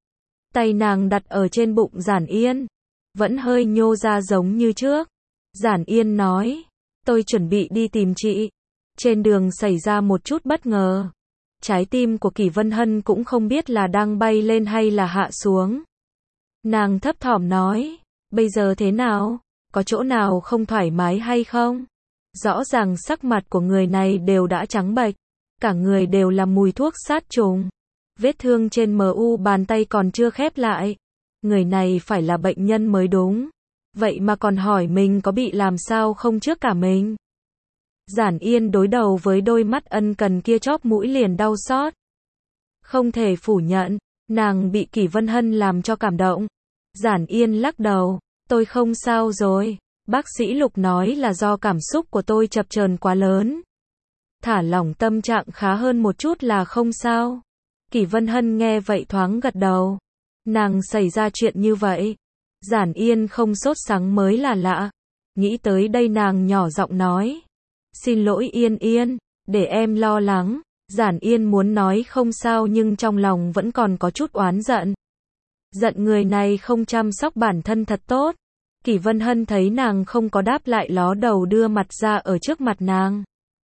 Tay nàng đặt ở trên bụng Giản Yên, vẫn hơi nhô ra giống như trước. Giản Yên nói, tôi chuẩn bị đi tìm chị. Trên đường xảy ra một chút bất ngờ. Trái tim của Kỷ Vân Hân cũng không biết là đang bay lên hay là hạ xuống. Nàng thấp thỏm nói, bây giờ thế nào? Có chỗ nào không thoải mái hay không? Rõ ràng sắc mặt của người này đều đã trắng bệch, cả người đều là mùi thuốc sát trùng. Vết thương trên mu bàn tay còn chưa khép lại. Người này phải là bệnh nhân mới đúng. Vậy mà còn hỏi mình có bị làm sao không trước cả mình. Giản Yên đối đầu với đôi mắt ân cần kia chóp mũi liền đau xót. Không thể phủ nhận, nàng bị Kỷ Vân Hân làm cho cảm động. Giản Yên lắc đầu, tôi không sao rồi. Bác sĩ Lục nói là do cảm xúc của tôi chập chờn quá lớn. Thả lỏng tâm trạng khá hơn một chút là không sao. Kỷ Vân Hân nghe vậy thoáng gật đầu. Nàng xảy ra chuyện như vậy. Giản Yên không sốt sắng mới là lạ. Nghĩ tới đây nàng nhỏ giọng nói. Xin lỗi Yên Yên, để em lo lắng. Giản Yên muốn nói không sao nhưng trong lòng vẫn còn có chút oán giận. Giận người này không chăm sóc bản thân thật tốt. Kỷ Vân Hân thấy nàng không có đáp lại ló đầu đưa mặt ra ở trước mặt nàng.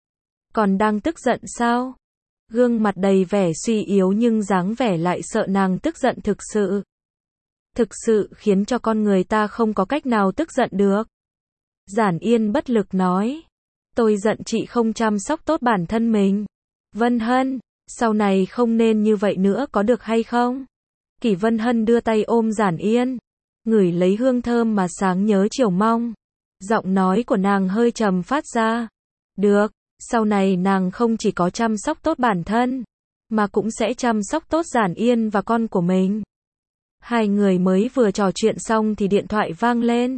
Còn đang tức giận sao? Gương mặt đầy vẻ suy yếu nhưng dáng vẻ lại sợ nàng tức giận thực sự. Thực sự khiến cho con người ta không có cách nào tức giận được. Giản Yên bất lực nói. Tôi giận chị không chăm sóc tốt bản thân mình. Vân Hân, sau này không nên như vậy nữa có được hay không? Kỷ Vân Hân đưa tay ôm Giản Yên. Ngửi lấy hương thơm mà sáng nhớ chiều mong. Giọng nói của nàng hơi trầm phát ra. Được, sau này nàng không chỉ có chăm sóc tốt bản thân, mà cũng sẽ chăm sóc tốt Giản Yên và con của mình. Hai người mới vừa trò chuyện xong thì điện thoại vang lên.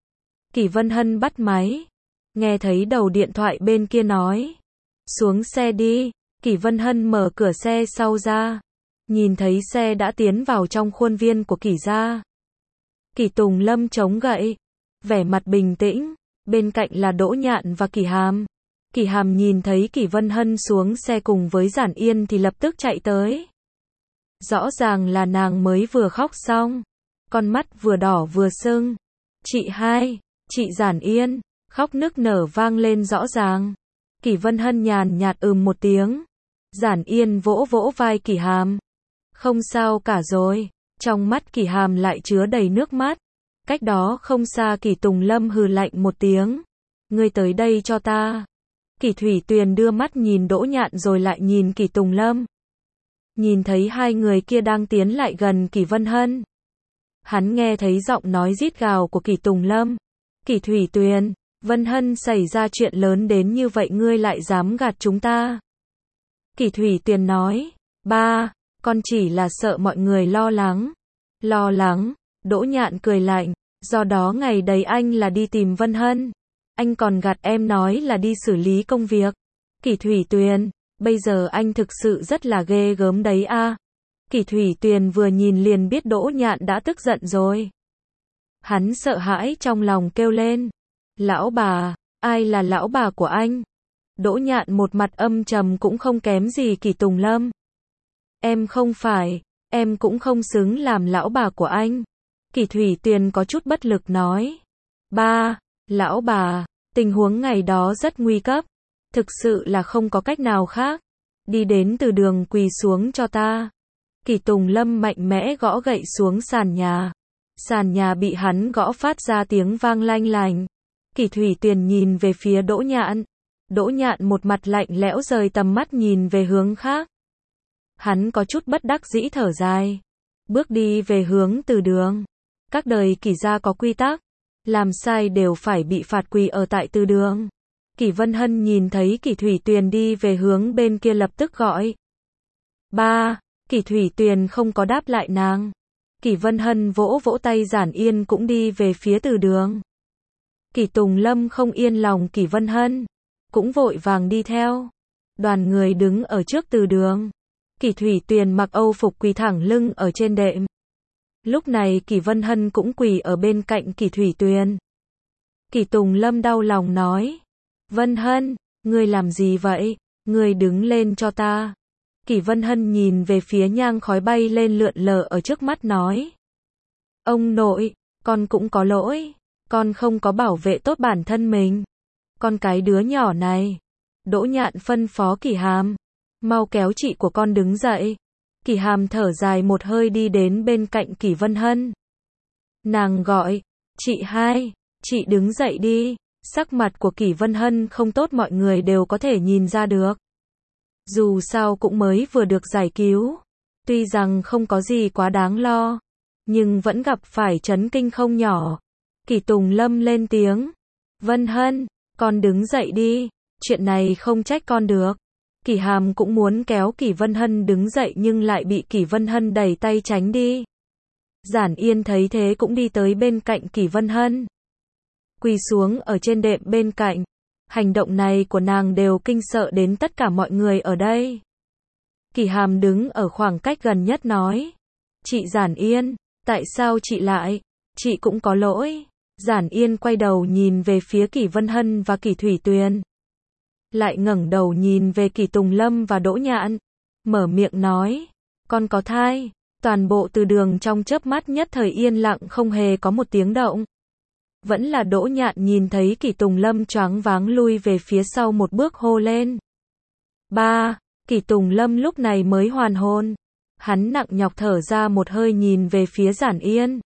Kỷ Vân Hân bắt máy. Nghe thấy đầu điện thoại bên kia nói. Xuống xe đi. Kỷ Vân Hân mở cửa xe sau ra. Nhìn thấy xe đã tiến vào trong khuôn viên của Kỷ gia. Kỷ Tùng Lâm chống gậy. Vẻ mặt bình tĩnh. Bên cạnh là Đỗ Nhạn và Kỷ Hàm. Kỷ Hàm nhìn thấy Kỷ Vân Hân xuống xe cùng với Giản Yên thì lập tức chạy tới. Rõ ràng là nàng mới vừa khóc xong. Con mắt vừa đỏ vừa sưng. Chị hai, chị Giản Yên. Khóc nức nở vang lên rõ ràng. Kỷ Vân Hân nhàn nhạt một tiếng. Giản Yên vỗ vỗ vai Kỷ Hàm. Không sao cả rồi. Trong mắt Kỷ Hàm lại chứa đầy nước mắt. Cách đó không xa Kỷ Tùng Lâm hừ lạnh một tiếng. Ngươi tới đây cho ta. Kỷ Thủy Tuyền đưa mắt nhìn Đỗ Nhạn rồi lại nhìn Kỷ Tùng Lâm. Nhìn thấy hai người kia đang tiến lại gần Kỷ Vân Hân. Hắn nghe thấy giọng nói rít gào của Kỷ Tùng Lâm. Kỷ Thủy Tuyền, Vân Hân xảy ra chuyện lớn đến như vậy ngươi lại dám gạt chúng ta. Kỷ Thủy Tuyền nói, ba, con chỉ là sợ mọi người lo lắng. Lo lắng, Đỗ Nhạn cười lạnh, do đó ngày đấy anh là đi tìm Vân Hân. Anh còn gạt em nói là đi xử lý công việc. Kỷ Thủy Tuyền, bây giờ anh thực sự rất là ghê gớm đấy a. Kỷ Thủy Tuyền vừa nhìn liền biết Đỗ Nhạn đã tức giận rồi. Hắn sợ hãi trong lòng kêu lên. Lão bà, ai là lão bà của anh? Đỗ Nhạn một mặt âm trầm cũng không kém gì Kỷ Tùng Lâm. Em không phải, em cũng không xứng làm lão bà của anh. Kỷ Thủy Tuyền có chút bất lực nói. Ba, lão bà, tình huống ngày đó rất nguy cấp. Thực sự là không có cách nào khác. Đi đến từ đường quỳ xuống cho ta. Kỷ Tùng Lâm mạnh mẽ gõ gậy xuống sàn nhà. Sàn nhà bị hắn gõ phát ra tiếng vang lanh lành. Kỷ Thủy Tuyền nhìn về phía Đỗ Nhạn. Đỗ Nhạn một mặt lạnh lẽo rời tầm mắt nhìn về hướng khác. Hắn có chút bất đắc dĩ thở dài. Bước đi về hướng từ đường. Các đời Kỷ gia có quy tắc. Làm sai đều phải bị phạt quỳ ở tại từ đường. Kỷ Vân Hân nhìn thấy Kỷ Thủy Tuyền đi về hướng bên kia lập tức gọi. Ba, Kỷ Thủy Tuyền không có đáp lại nàng. Kỷ Vân Hân vỗ vỗ tay Giản Yên cũng đi về phía từ đường. Kỷ Tùng Lâm không yên lòng Kỷ Vân Hân. Cũng vội vàng đi theo. Đoàn người đứng ở trước từ đường. Kỷ Thủy Tuyền mặc Âu phục quỳ thẳng lưng ở trên đệm. Lúc này Kỷ Vân Hân cũng quỳ ở bên cạnh Kỷ Thủy Tuyền. Kỷ Tùng Lâm đau lòng nói. Vân Hân, ngươi làm gì vậy? Ngươi đứng lên cho ta. Kỷ Vân Hân nhìn về phía nhang khói bay lên lượn lờ ở trước mắt nói. Ông nội, con cũng có lỗi. Con không có bảo vệ tốt bản thân mình. Con cái đứa nhỏ này. Đỗ Nhạn phân phó Kỷ Hàm. Mau kéo chị của con đứng dậy. Kỷ Hàm thở dài một hơi đi đến bên cạnh Kỷ Vân Hân. Nàng gọi. Chị hai, chị đứng dậy đi. Sắc mặt của Kỷ Vân Hân không tốt mọi người đều có thể nhìn ra được. Dù sao cũng mới vừa được giải cứu. Tuy rằng không có gì quá đáng lo. Nhưng vẫn gặp phải chấn kinh không nhỏ. Kỷ Tùng Lâm lên tiếng. Vân Hân, con đứng dậy đi. Chuyện này không trách con được. Kỷ Hàm cũng muốn kéo Kỷ Vân Hân đứng dậy nhưng lại bị Kỷ Vân Hân đẩy tay tránh đi. Giản Yên thấy thế cũng đi tới bên cạnh Kỷ Vân Hân. Quỳ xuống ở trên đệm bên cạnh. Hành động này của nàng đều kinh sợ đến tất cả mọi người ở đây. Kỷ Hàm đứng ở khoảng cách gần nhất nói. Chị Giản Yên, tại sao chị lại? Chị cũng có lỗi. Giản Yên quay đầu nhìn về phía Kỷ Vân Hân và Kỷ Thủy Tuyền. Lại ngẩng đầu nhìn về Kỷ Tùng Lâm và Đỗ Nhạn. Mở miệng nói. Con có thai. Toàn bộ từ đường trong chớp mắt nhất thời yên lặng không hề có một tiếng động. Vẫn là Đỗ Nhạn nhìn thấy Kỷ Tùng Lâm choáng váng lui về phía sau một bước hô lên. Ba, Kỷ Tùng Lâm lúc này mới hoàn hồn. Hắn nặng nhọc thở ra một hơi nhìn về phía Giản Yên.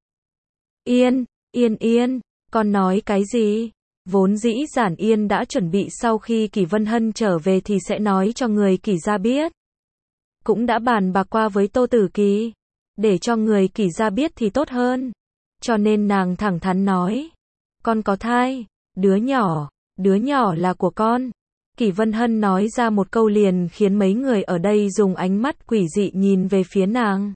Yên, con nói cái gì? Vốn dĩ Giản Yên đã chuẩn bị sau khi Kỷ Vân Hân trở về thì sẽ nói cho người Kỷ gia biết. Cũng đã bàn bạc qua với Tô Tử Kỳ. Để cho người Kỷ gia biết thì tốt hơn. Cho nên nàng thẳng thắn nói. Con có thai, đứa nhỏ là của con. Kỷ Vân Hân nói ra một câu liền khiến mấy người ở đây dùng ánh mắt quỷ dị nhìn về phía nàng.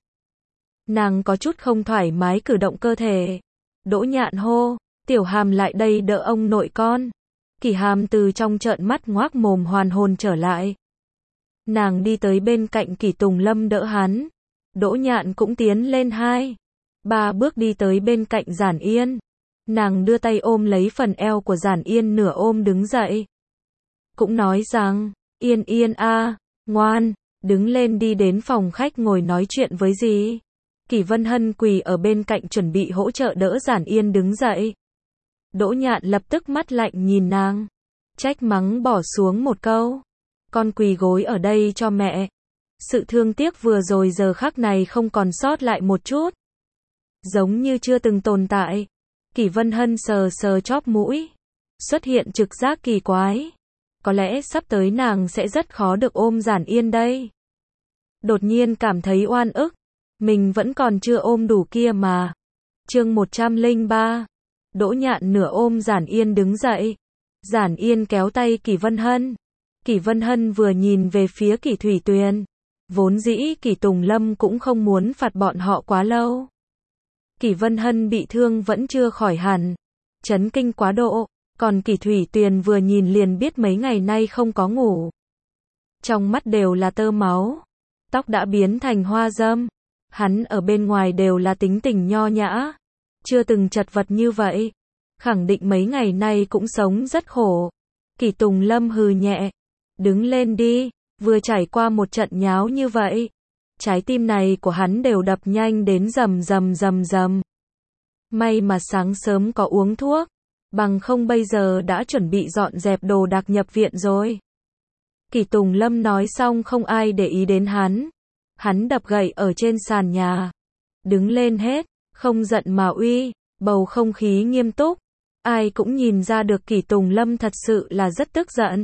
Nàng có chút không thoải mái cử động cơ thể. Đỗ Nhạn hô, Tiểu Hàm lại đây đỡ ông nội con. Kỷ Hàm từ trong trợn mắt ngoác mồm hoàn hồn trở lại. Nàng đi tới bên cạnh Kỷ Tùng Lâm đỡ hắn. Đỗ Nhạn cũng tiến lên 2-3 bước đi tới bên cạnh Giản Yên. Nàng đưa tay ôm lấy phần eo của Giản Yên nửa ôm đứng dậy. Cũng nói rằng, Yên ngoan, đứng lên đi đến phòng khách ngồi nói chuyện với dì. Kỷ Vân Hân quỳ ở bên cạnh chuẩn bị hỗ trợ đỡ Giản Yên đứng dậy. Đỗ Nhạn lập tức mắt lạnh nhìn nàng. Trách mắng bỏ xuống một câu. Con quỳ gối ở đây cho mẹ. Sự thương tiếc vừa rồi giờ khắc này không còn sót lại một chút. Giống như chưa từng tồn tại. Kỷ Vân Hân sờ chóp mũi. Xuất hiện trực giác kỳ quái. Có lẽ sắp tới nàng sẽ rất khó được ôm Giản Yên đây. Đột nhiên cảm thấy oan ức. Mình vẫn còn chưa ôm đủ kia mà. Chương 103. Đỗ Nhạn nửa ôm Giản Yên đứng dậy. Giản Yên kéo tay Kỷ Vân Hân. Kỷ Vân Hân vừa nhìn về phía Kỷ Thủy Tuyền. Vốn dĩ Kỷ Tùng Lâm cũng không muốn phạt bọn họ quá lâu. Kỷ Vân Hân bị thương vẫn chưa khỏi hẳn. Chấn kinh quá độ. Còn Kỷ Thủy Tuyền vừa nhìn liền biết mấy ngày nay không có ngủ. Trong mắt đều là tơ máu. Tóc đã biến thành hoa dâm. Hắn ở bên ngoài đều là tính tình nho nhã. Chưa từng chật vật như vậy. Khẳng định mấy ngày nay cũng sống rất khổ. Kỷ Tùng Lâm hừ nhẹ. Đứng lên đi. Vừa trải qua một trận nháo như vậy. Trái tim này của hắn đều đập nhanh đến rầm. May mà sáng sớm có uống thuốc. Bằng không bây giờ đã chuẩn bị dọn dẹp đồ đạc nhập viện rồi. Kỷ Tùng Lâm nói xong không ai để ý đến hắn. Hắn đập gậy ở trên sàn nhà. Đứng lên hết, không giận mà uy, bầu không khí nghiêm túc. Ai cũng nhìn ra được Kỷ Tùng Lâm thật sự là rất tức giận.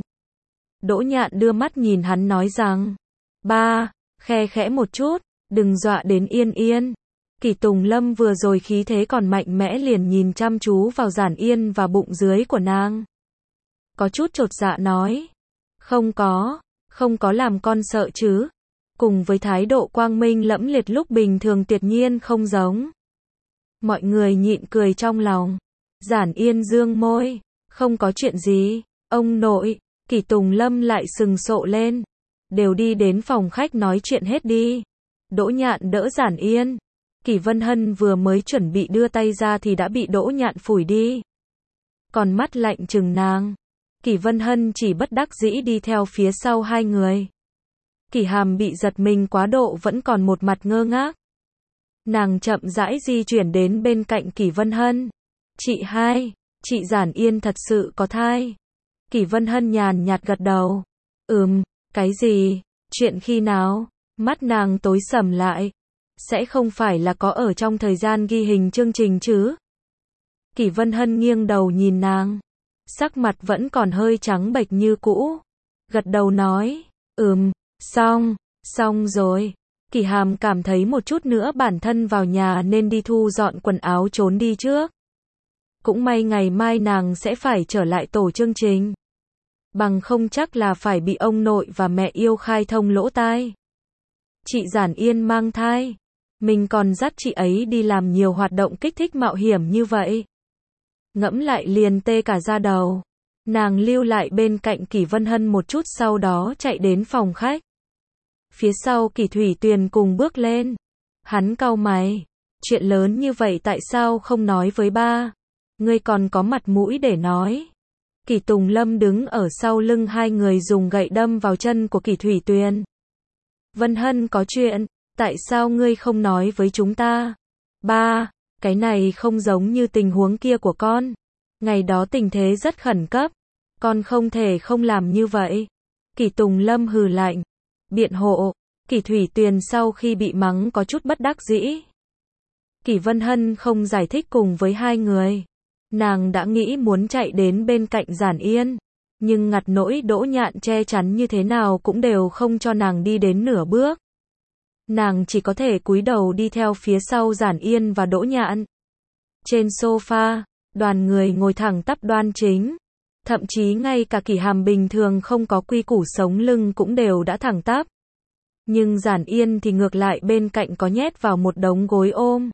Đỗ Nhạn đưa mắt nhìn hắn nói rằng, ba, khe khẽ một chút, đừng dọa đến Yên. Kỷ Tùng Lâm vừa rồi khí thế còn mạnh mẽ liền nhìn chăm chú vào Giản Yên và bụng dưới của nàng. Có chút chột dạ nói, không có làm con sợ chứ. Cùng với thái độ quang minh lẫm liệt lúc bình thường tuyệt nhiên không giống. Mọi người nhịn cười trong lòng. Giản Yên dương môi, không có chuyện gì, ông nội. Kỷ Tùng Lâm lại sừng sộ lên. Đều đi đến phòng khách nói chuyện hết đi. Đỗ Nhạn đỡ Giản Yên. Kỷ Vân Hân vừa mới chuẩn bị đưa tay ra thì đã bị Đỗ Nhạn phủi đi. Còn mắt lạnh chừng nàng. Kỷ Vân Hân chỉ bất đắc dĩ đi theo phía sau hai người. Kỷ Hàm bị giật mình quá độ vẫn còn một mặt ngơ ngác. Nàng chậm rãi di chuyển đến bên cạnh Kỷ Vân Hân. Chị hai, chị Giản Yên thật sự có thai. Kỷ Vân Hân nhàn nhạt gật đầu. Cái gì? Chuyện khi nào? Mắt nàng tối sầm lại. Sẽ không phải là có ở trong thời gian ghi hình chương trình chứ? Kỷ Vân Hân nghiêng đầu nhìn nàng. Sắc mặt vẫn còn hơi trắng bệch như cũ. Gật đầu nói. Xong rồi. Kỷ Hàm cảm thấy một chút nữa bản thân vào nhà nên đi thu dọn quần áo trốn đi trước. Cũng may ngày mai nàng sẽ phải trở lại tổ chương trình. Bằng không chắc là phải bị ông nội và mẹ yêu khai thông lỗ tai. Chị Giản Yên mang thai. Mình còn dắt chị ấy đi làm nhiều hoạt động kích thích mạo hiểm như vậy. Ngẫm lại liền tê cả da đầu. Nàng lưu lại bên cạnh Kỷ Vân Hân một chút sau đó chạy đến phòng khách. Phía sau Kỷ Thủy Tuyền cùng bước lên. Hắn cau mày. Chuyện lớn như vậy tại sao không nói với ba? Ngươi còn có mặt mũi để nói. Kỷ Tùng Lâm đứng ở sau lưng hai người dùng gậy đâm vào chân của Kỷ Thủy Tuyền. Vân Hân có chuyện, tại sao ngươi không nói với chúng ta? Ba, cái này không giống như tình huống kia của con. Ngày đó tình thế rất khẩn cấp. Con không thể không làm như vậy. Kỷ Tùng Lâm hừ lạnh. Biện hộ. Kỷ Thủy Tuyền sau khi bị mắng có chút bất đắc dĩ. Kỷ Vân Hân không giải thích cùng với hai người. Nàng đã nghĩ muốn chạy đến bên cạnh Giản Yên. Nhưng ngặt nỗi Đỗ Nhạn che chắn như thế nào cũng đều không cho nàng đi đến nửa bước. Nàng chỉ có thể cúi đầu đi theo phía sau Giản Yên và Đỗ Nhạn. Trên sofa, đoàn người ngồi thẳng tắp đoan chính. Thậm chí ngay cả Kỷ Hàm bình thường không có quy củ sống lưng cũng đều đã thẳng tắp. Nhưng Giản Yên thì ngược lại bên cạnh có nhét vào một đống gối ôm.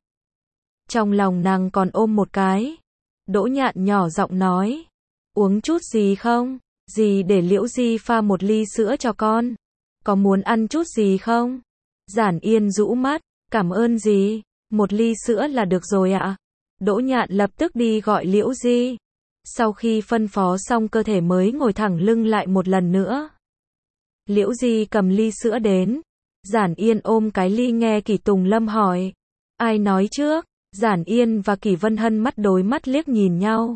Trong lòng nàng còn ôm một cái. Đỗ Nhạn nhỏ giọng nói. Uống chút gì không? Dì để Liễu Di pha một ly sữa cho con. Có muốn ăn chút gì không? Giản Yên rũ mắt. Cảm ơn dì. Một ly sữa là được rồi ạ. Đỗ Nhạn lập tức đi gọi Liễu Di. Sau khi phân phó xong cơ thể mới ngồi thẳng lưng lại một lần nữa. Liễu Di cầm ly sữa đến. Giản Yên ôm cái ly nghe Kỷ Tùng Lâm hỏi. Ai nói trước? Giản Yên và Kỷ Vân Hân mắt đối mắt liếc nhìn nhau.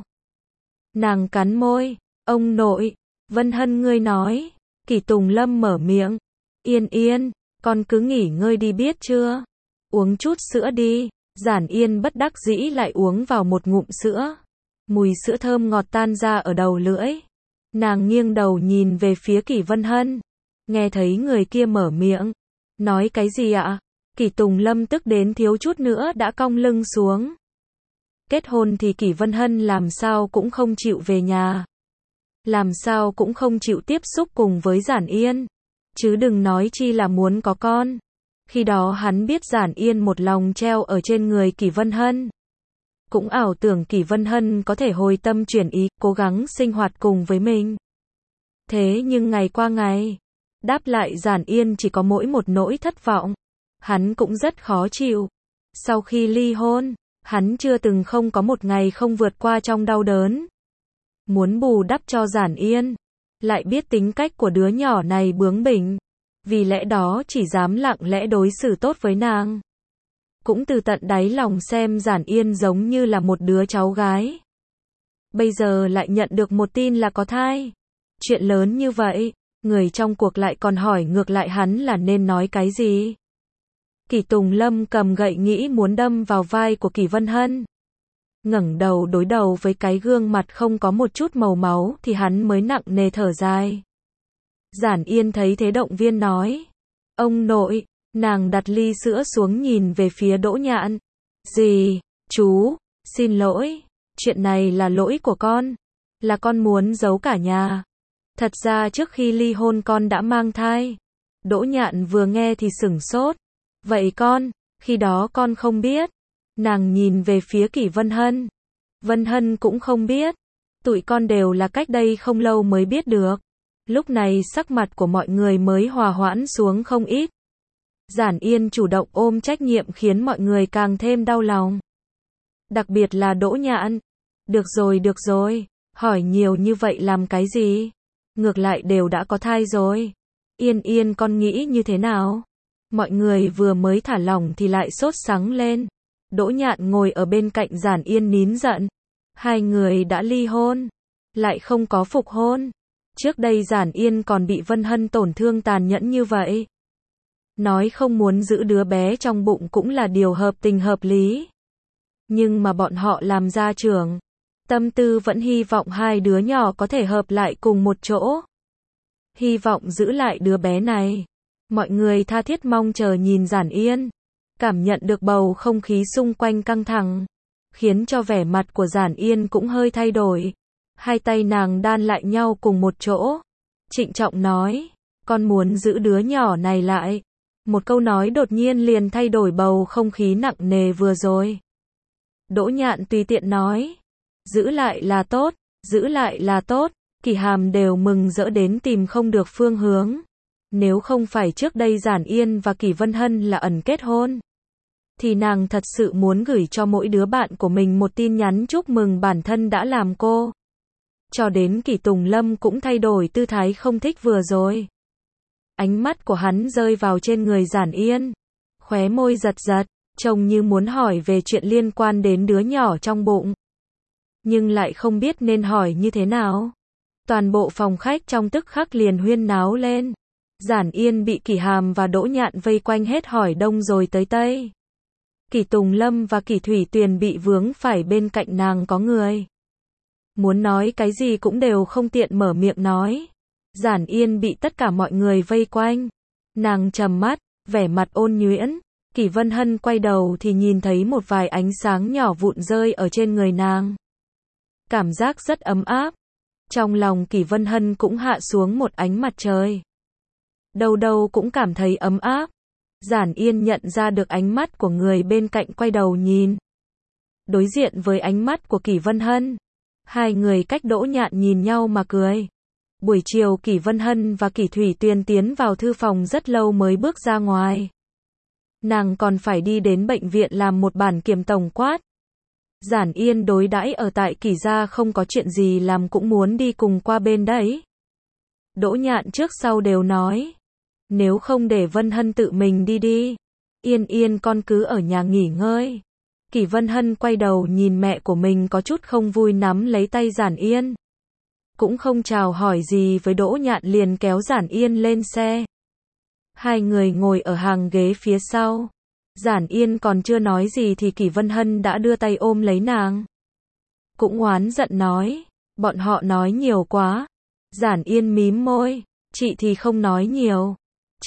Nàng cắn môi. Ông nội. Vân Hân ngươi nói. Kỷ Tùng Lâm mở miệng. Yên Yên, con cứ nghỉ ngơi đi biết chưa? Uống chút sữa đi. Giản Yên bất đắc dĩ lại uống vào một ngụm sữa. Mùi sữa thơm ngọt tan ra ở đầu lưỡi. Nàng nghiêng đầu nhìn về phía Kỷ Vân Hân. Nghe thấy người kia mở miệng. Nói cái gì ạ? Kỷ Tùng Lâm tức đến thiếu chút nữa đã cong lưng xuống. Kết hôn thì Kỷ Vân Hân làm sao cũng không chịu về nhà. Làm sao cũng không chịu tiếp xúc cùng với Giản Yên. Chứ đừng nói chi là muốn có con. Khi đó hắn biết Giản Yên một lòng treo ở trên người Kỷ Vân Hân. Cũng ảo tưởng Kỷ Vân Hân có thể hồi tâm chuyển ý, cố gắng sinh hoạt cùng với mình. Thế nhưng ngày qua ngày, đáp lại Giản Yên chỉ có mỗi một nỗi thất vọng. Hắn cũng rất khó chịu. Sau khi ly hôn, hắn chưa từng không có một ngày không vượt qua trong đau đớn. Muốn bù đắp cho Giản Yên, lại biết tính cách của đứa nhỏ này bướng bỉnh. Vì lẽ đó chỉ dám lặng lẽ đối xử tốt với nàng. Cũng từ tận đáy lòng xem Giản Yên giống như là một đứa cháu gái. Bây giờ lại nhận được một tin là có thai. Chuyện lớn như vậy, người trong cuộc lại còn hỏi ngược lại hắn là nên nói cái gì. Kỷ Tùng Lâm cầm gậy nghĩ muốn đâm vào vai của Kỷ Vân Hân. Ngẩng đầu đối đầu với cái gương mặt không có một chút màu máu thì hắn mới nặng nề thở dài. Giản Yên thấy thế động viên nói. Ông nội, nàng đặt ly sữa xuống nhìn về phía Đỗ Nhạn. Dì, chú, xin lỗi, chuyện này là lỗi của con. Là con muốn giấu cả nhà. Thật ra trước khi ly hôn con đã mang thai. Đỗ Nhạn vừa nghe thì sửng sốt. Vậy con, khi đó con không biết. Nàng nhìn về phía Kỷ Vân Hân. Vân Hân cũng không biết. Tụi con đều là cách đây không lâu mới biết được. Lúc này sắc mặt của mọi người mới hòa hoãn xuống không ít. Giản Yên chủ động ôm trách nhiệm khiến mọi người càng thêm đau lòng. Đặc biệt là Đỗ Nhạn. Được rồi, hỏi nhiều như vậy làm cái gì? Ngược lại đều đã có thai rồi. Yên Yên con nghĩ như thế nào? Mọi người vừa mới thả lỏng thì lại sốt sắng lên. Đỗ Nhạn ngồi ở bên cạnh Giản Yên nín giận. Hai người đã ly hôn, lại không có phục hôn. Trước đây Giản Yên còn bị Vân Hân tổn thương tàn nhẫn như vậy. Nói không muốn giữ đứa bé trong bụng cũng là điều hợp tình hợp lý. Nhưng mà bọn họ làm gia trưởng, tâm tư vẫn hy vọng hai đứa nhỏ có thể hợp lại cùng một chỗ. Hy vọng giữ lại đứa bé này. Mọi người tha thiết mong chờ nhìn Giản Yên. Cảm nhận được bầu không khí xung quanh căng thẳng, khiến cho vẻ mặt của Giản Yên cũng hơi thay đổi. Hai tay nàng đan lại nhau cùng một chỗ. Trịnh trọng nói, con muốn giữ đứa nhỏ này lại. Một câu nói đột nhiên liền thay đổi bầu không khí nặng nề vừa rồi. Đỗ Nhạn tùy tiện nói, giữ lại là tốt, giữ lại là tốt. Kỷ Hàm đều mừng rỡ đến tìm không được phương hướng. Nếu không phải trước đây Giản Yên và Kỷ Vân Hân là ẩn kết hôn, thì nàng thật sự muốn gửi cho mỗi đứa bạn của mình một tin nhắn chúc mừng bản thân đã làm cô. Cho đến Kỷ Tùng Lâm cũng thay đổi tư thái không thích vừa rồi. Ánh mắt của hắn rơi vào trên người Giản Yên. Khóe môi giật giật, trông như muốn hỏi về chuyện liên quan đến đứa nhỏ trong bụng. Nhưng lại không biết nên hỏi như thế nào. Toàn bộ phòng khách trong tức khắc liền huyên náo lên. Giản Yên bị Kỷ Hàm và Đỗ Nhạn vây quanh hết hỏi đông rồi tới tây. Kỷ Tùng Lâm và Kỷ Thủy Tuyền bị vướng phải bên cạnh nàng có người. Muốn nói cái gì cũng đều không tiện mở miệng nói. Giản Yên bị tất cả mọi người vây quanh. Nàng trầm mắt, vẻ mặt ôn nhuyễn. Kỷ Vân Hân quay đầu thì nhìn thấy một vài ánh sáng nhỏ vụn rơi ở trên người nàng. Cảm giác rất ấm áp. Trong lòng Kỷ Vân Hân cũng hạ xuống một ánh mặt trời. Đâu đâu cũng cảm thấy ấm áp. Giản Yên nhận ra được ánh mắt của người bên cạnh quay đầu nhìn. Đối diện với ánh mắt của Kỷ Vân Hân. Hai người cách Đỗ Nhạn nhìn nhau mà cười. Buổi chiều Kỷ Vân Hân và Kỷ Thủy Tuyền tiến vào thư phòng rất lâu mới bước ra ngoài. Nàng còn phải đi đến bệnh viện làm một bản kiểm tổng quát. Giản Yên đối đãi ở tại Kỷ gia không có chuyện gì làm cũng muốn đi cùng qua bên đấy. Đỗ Nhạn trước sau đều nói, nếu không để Vân Hân tự mình đi đi. Yên Yên con cứ ở nhà nghỉ ngơi. Kỷ Vân Hân quay đầu nhìn mẹ của mình có chút không vui nắm lấy tay Giản Yên. Cũng không chào hỏi gì với Đỗ Nhạn liền kéo Giản Yên lên xe. Hai người ngồi ở hàng ghế phía sau. Giản Yên còn chưa nói gì thì Kỷ Vân Hân đã đưa tay ôm lấy nàng. Cũng oán giận nói, bọn họ nói nhiều quá. Giản Yên mím môi, chị thì không nói nhiều.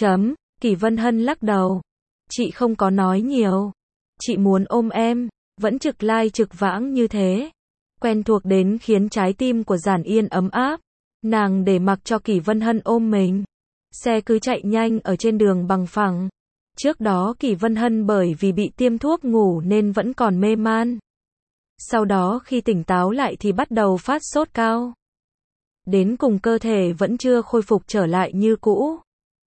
Kỷ Vân Hân lắc đầu. Chị không có nói nhiều. Chị muốn ôm em, vẫn trực lai trực vãng như thế. Quen thuộc đến khiến trái tim của Giản Yên ấm áp. Nàng để mặc cho Kỷ Vân Hân ôm mình. Xe cứ chạy nhanh ở trên đường bằng phẳng. Trước đó Kỷ Vân Hân bởi vì bị tiêm thuốc ngủ nên vẫn còn mê man. Sau đó khi tỉnh táo lại thì bắt đầu phát sốt cao. Đến cùng cơ thể vẫn chưa khôi phục trở lại như cũ.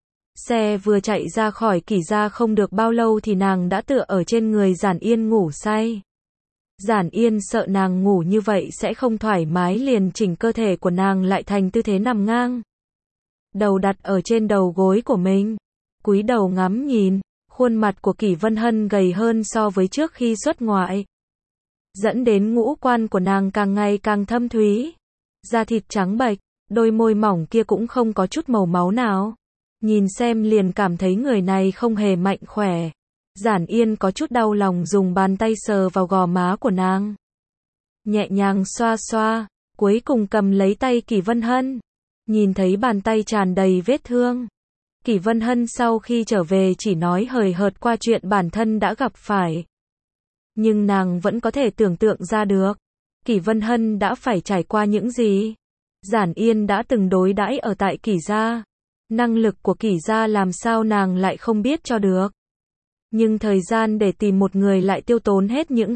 Xe vừa chạy ra khỏi Kỷ gia không được bao lâu thì nàng đã tựa ở trên người Giản Yên ngủ say. Giản Yên sợ nàng ngủ như vậy sẽ không thoải mái liền chỉnh cơ thể của nàng lại thành tư thế nằm ngang. Đầu đặt ở trên đầu gối của mình. Cúi đầu ngắm nhìn, khuôn mặt của Kỷ Vân Hân gầy hơn so với trước khi xuất ngoại. Dẫn đến ngũ quan của nàng càng ngày càng thâm thúy. Da thịt trắng bệch, đôi môi mỏng kia cũng không có chút màu máu nào. Nhìn xem liền cảm thấy người này không hề mạnh khỏe. Giản Yên có chút đau lòng dùng bàn tay sờ vào gò má của nàng. Nhẹ nhàng xoa xoa, cuối cùng cầm lấy tay Kỷ Vân Hân. Nhìn thấy bàn tay tràn đầy vết thương. Kỷ Vân Hân sau khi trở về chỉ nói hời hợt qua chuyện bản thân đã gặp phải. Nhưng nàng vẫn có thể tưởng tượng ra được. Kỷ Vân Hân đã phải trải qua những gì. Giản Yên đã từng đối đãi ở tại Kỷ gia. Năng lực của Kỷ gia làm sao nàng lại không biết cho được. Nhưng thời gian để tìm một người lại tiêu tốn hết những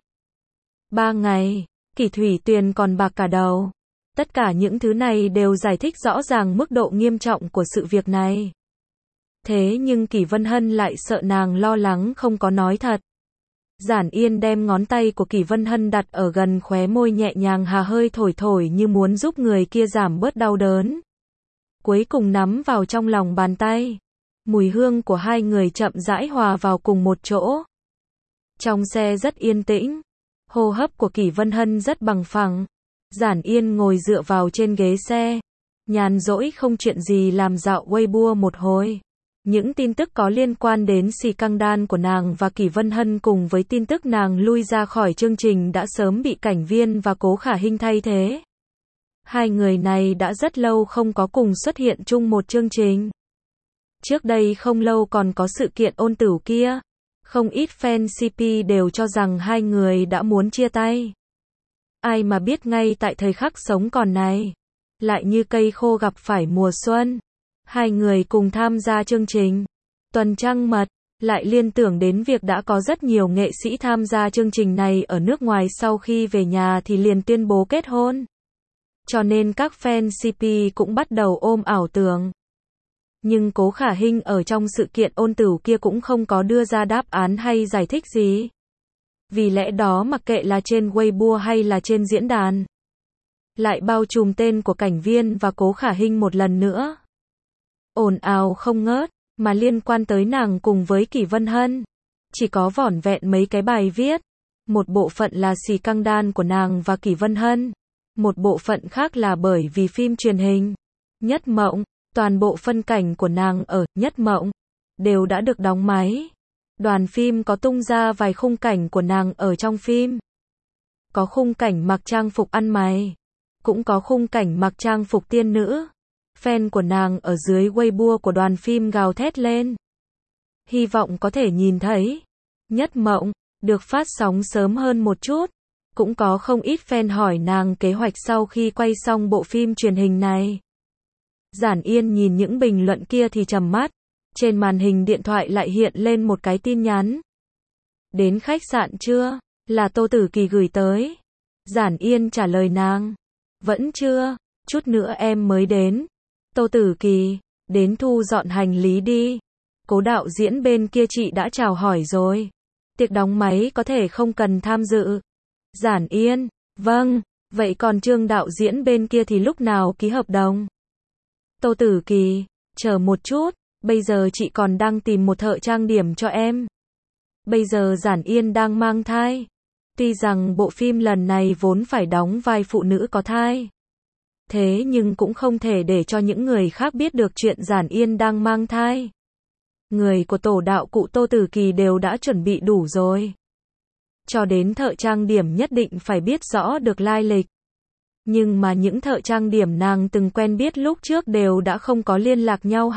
2-3 ngày. Kỷ Thủy Tuyền còn bạc cả đầu. Tất cả những thứ này đều giải thích rõ ràng mức độ nghiêm trọng của sự việc này. Thế nhưng Kỷ Vân Hân lại sợ nàng lo lắng không có nói thật. Giản Yên đem ngón tay của Kỷ Vân Hân đặt ở gần khóe môi nhẹ nhàng hà hơi thổi thổi như muốn giúp người kia giảm bớt đau đớn. Cuối cùng nắm vào trong lòng bàn tay. Mùi hương của hai người chậm rãi hòa vào cùng một chỗ. Trong xe rất yên tĩnh. Hô hấp của Kỷ Vân Hân rất bằng phẳng. Giản Yên ngồi dựa vào trên ghế xe. Nhàn rỗi không chuyện gì làm dạo Weibo một hồi. Những tin tức có liên quan đến scandal của nàng và Kỷ Vân Hân cùng với tin tức nàng lui ra khỏi chương trình đã sớm bị Cảnh Viên và Cố Khả Hinh thay thế. Hai người này đã rất lâu không có cùng xuất hiện chung một chương trình. Trước đây không lâu còn có sự kiện ôn tửu kia. Không ít fan CP đều cho rằng hai người đã muốn chia tay. Ai mà biết ngay tại thời khắc sống còn này, lại như cây khô gặp phải mùa xuân. Hai người cùng tham gia chương trình Tuần Trăng Mật, lại liên tưởng đến việc đã có rất nhiều nghệ sĩ tham gia chương trình này ở nước ngoài sau khi về nhà thì liền tuyên bố kết hôn. Cho nên các fan CP cũng bắt đầu ôm ảo tưởng. Nhưng Cố Khả Hinh ở trong sự kiện ôn tửu kia cũng không có đưa ra đáp án hay giải thích gì. Vì lẽ đó mặc kệ là trên Weibo hay là trên diễn đàn, lại bao trùm tên của Cảnh Viên và Cố Khả Hinh một lần nữa. Ồn ào không ngớt, mà liên quan tới nàng cùng với Kỷ Vân Hân. Chỉ có vỏn vẹn mấy cái bài viết. Một bộ phận là scandal của nàng và Kỷ Vân Hân. Một bộ phận khác là bởi vì phim truyền hình Nhất Mộng, toàn bộ phân cảnh của nàng ở Nhất Mộng đều đã được đóng máy. Đoàn phim có tung ra vài khung cảnh của nàng ở trong phim. Có khung cảnh mặc trang phục ăn mày, cũng có khung cảnh mặc trang phục tiên nữ. Fan của nàng ở dưới Weibo của đoàn phim gào thét lên. Hy vọng có thể nhìn thấy Nhất Mộng được phát sóng sớm hơn một chút. Cũng có không ít fan hỏi nàng kế hoạch sau khi quay xong bộ phim truyền hình này. Giản Yên nhìn những bình luận kia thì trầm mắt. Trên màn hình điện thoại lại hiện lên một cái tin nhắn. Đến khách sạn chưa? Là Tô Tử Kỳ gửi tới. Giản Yên trả lời nàng. Vẫn chưa, chút nữa em mới đến. Tô Tử Kỳ, đến thu dọn hành lý đi. Cố đạo diễn bên kia chị đã chào hỏi rồi. Tiệc đóng máy có thể không cần tham dự. Giản Yên, vâng, vậy còn Trương đạo diễn bên kia thì lúc nào ký hợp đồng? Tô Tử Kỳ, chờ một chút, bây giờ chị còn đang tìm một thợ trang điểm cho em. Bây giờ Giản Yên đang mang thai. Tuy rằng bộ phim lần này vốn phải đóng vai phụ nữ có thai. Thế nhưng cũng không thể để cho những người khác biết được chuyện Giản Yên đang mang thai. Người của tổ đạo cụ Tô Tử Kỳ đều đã chuẩn bị đủ rồi. Cho đến thợ trang điểm nhất định phải biết rõ được lai lịch. Nhưng mà những thợ trang điểm nàng từng quen biết lúc trước đều đã không có liên lạc nhau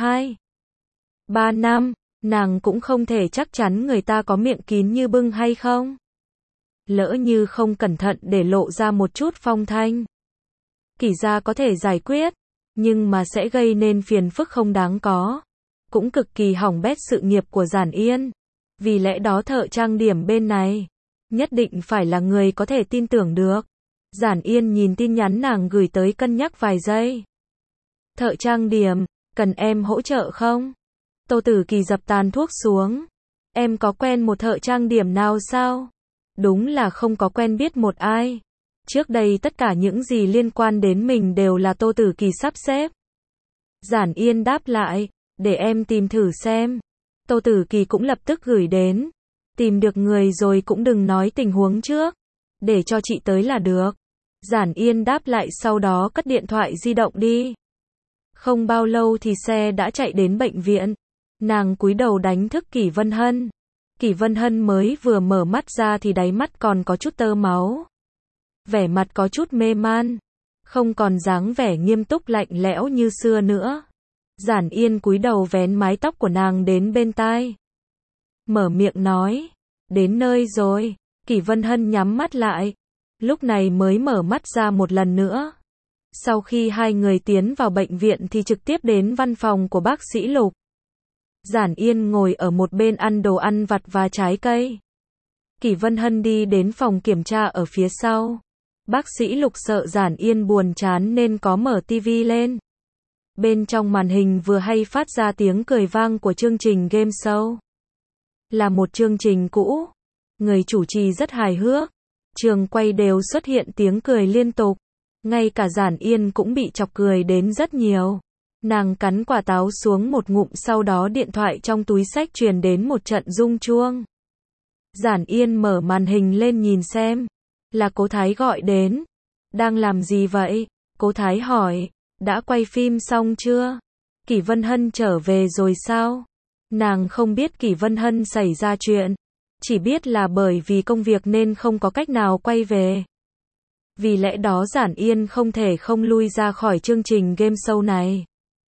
2-3 năm, nàng cũng không thể chắc chắn người ta có miệng kín như bưng hay không. Lỡ như không cẩn thận để lộ ra một chút phong thanh. Kỷ gia có thể giải quyết, nhưng mà sẽ gây nên phiền phức không đáng có. Cũng cực kỳ hỏng bét sự nghiệp của Giản Yên. Vì lẽ đó thợ trang điểm bên này nhất định phải là người có thể tin tưởng được. Giản Yên nhìn tin nhắn nàng gửi tới cân nhắc vài giây. Thợ trang điểm, cần em hỗ trợ không? Tô Tử Kỳ dập tàn thuốc xuống. Em có quen một thợ trang điểm nào sao? Đúng là không có quen biết một ai. Trước đây tất cả những gì liên quan đến mình đều là Tô Tử Kỳ sắp xếp. Giản Yên đáp lại, để em tìm thử xem. Tô Tử Kỳ cũng lập tức gửi đến. Tìm được người rồi cũng đừng nói tình huống trước. Để cho chị tới là được. Giản Yên đáp lại sau đó cất điện thoại di động đi. Không bao lâu thì xe đã chạy đến bệnh viện. Nàng cúi đầu đánh thức Kỷ Vân Hân. Kỷ Vân Hân mới vừa mở mắt ra thì đáy mắt còn có chút tơ máu. Vẻ mặt có chút mê man. Không còn dáng vẻ nghiêm túc lạnh lẽo như xưa nữa. Giản Yên cúi đầu vén mái tóc của nàng đến bên tai. Mở miệng nói. Đến nơi rồi. Kỷ Vân Hân nhắm mắt lại. Lúc này mới mở mắt ra một lần nữa. Sau khi hai người tiến vào bệnh viện thì trực tiếp đến văn phòng của bác sĩ Lục. Giản Yên ngồi ở một bên ăn đồ ăn vặt và trái cây. Kỷ Vân Hân đi đến phòng kiểm tra ở phía sau. Bác sĩ Lục sợ Giản Yên buồn chán nên có mở tivi lên. Bên trong màn hình vừa hay phát ra tiếng cười vang của chương trình game show. Là một chương trình cũ, người chủ trì rất hài hước, trường quay đều xuất hiện tiếng cười liên tục, ngay cả Giản Yên cũng bị chọc cười đến rất nhiều. Nàng cắn quả táo xuống một ngụm, sau đó điện thoại trong túi xách truyền đến một trận rung chuông. Giản Yên mở màn hình lên nhìn xem, là Cố Thái gọi đến. Đang làm gì vậy? Cố Thái hỏi, đã quay phim xong chưa? Kỷ Vân Hân trở về rồi sao? Nàng không biết Kỷ Vân Hân xảy ra chuyện, chỉ biết là bởi vì công việc nên không có cách nào quay về. Vì lẽ đó Giản Yên không thể không lui ra khỏi chương trình game show này.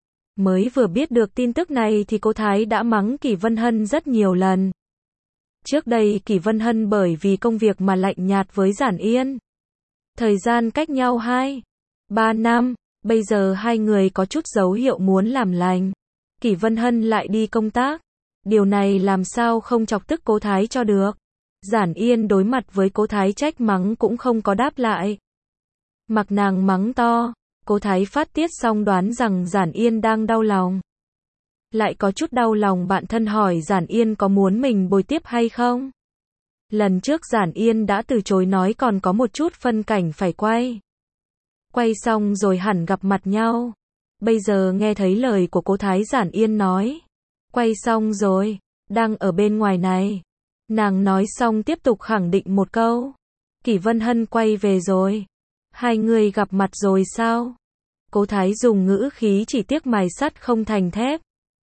Mới vừa biết được tin tức này thì Cố Thái đã mắng Kỷ Vân Hân rất nhiều lần. Trước đây Kỷ Vân Hân bởi vì công việc mà lạnh nhạt với Giản Yên. Thời gian cách nhau 2-3 năm, bây giờ hai người có chút dấu hiệu muốn làm lành. Kỷ Vân Hân lại đi công tác. Điều này làm sao không chọc tức Cố Thái cho được. Giản Yên đối mặt với Cố Thái trách mắng cũng không có đáp lại. Mặc nàng mắng to, Cố Thái phát tiết xong đoán rằng Giản Yên đang đau lòng. Lại có chút đau lòng, bạn thân hỏi Giản Yên có muốn mình bồi tiếp hay không. Lần trước Giản Yên đã từ chối, nói còn có một chút phân cảnh phải quay. Quay xong rồi hẳn gặp mặt nhau. Bây giờ nghe thấy lời của Cố Thái, Giản Yên nói, quay xong rồi, đang ở bên ngoài này. Nàng nói xong tiếp tục khẳng định một câu, Kỷ Vân Hân quay về rồi. Hai người gặp mặt rồi sao? Cố Thái dùng ngữ khí chỉ tiếc mài sắt không thành thép.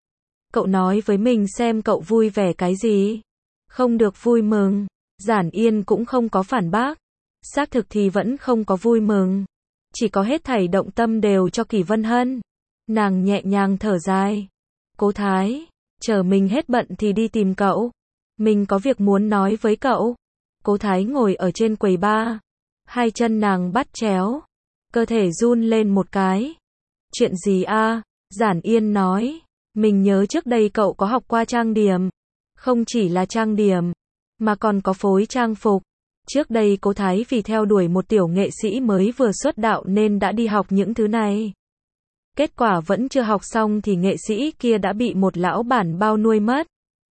Cậu nói với mình xem cậu vui vẻ cái gì? Không được vui mừng. Giản Yên cũng không có phản bác. Xác thực thì vẫn không có vui mừng. Chỉ có hết thảy động tâm đều cho Kỷ Vân Hân. Nàng nhẹ nhàng thở dài. Cố Thái, chờ mình hết bận thì đi tìm cậu. Mình có việc muốn nói với cậu. Cố Thái ngồi ở trên quầy bar. Hai chân nàng bắt chéo. Cơ thể run lên một cái. Chuyện gì a? Giản Yên nói. Mình nhớ trước đây cậu có học qua trang điểm. Không chỉ là trang điểm, mà còn có phối trang phục. Trước đây Cố Thái vì theo đuổi một tiểu nghệ sĩ mới vừa xuất đạo nên đã đi học những thứ này. Kết quả vẫn chưa học xong thì nghệ sĩ kia đã bị một lão bản bao nuôi mất.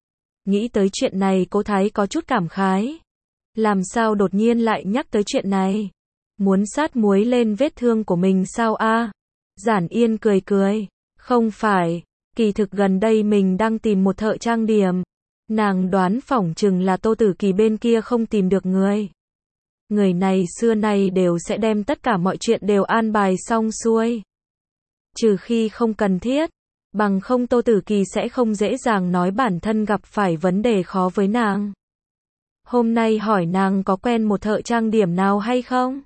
Nghĩ tới chuyện này Cố Thái có chút cảm khái. Làm sao đột nhiên lại nhắc tới chuyện này? Muốn sát muối lên vết thương của mình sao a? Giản Yên cười cười. Không phải, kỳ thực gần đây mình đang tìm một thợ trang điểm. Nàng đoán phỏng chừng là Tô Tử Kỳ bên kia không tìm được người. Người này xưa nay đều sẽ đem tất cả mọi chuyện đều an bài xong xuôi. Trừ khi không cần thiết, bằng không Tô Tử Kỳ sẽ không dễ dàng nói bản thân gặp phải vấn đề khó với nàng. Hôm nay hỏi nàng có quen một thợ trang điểm nào hay không?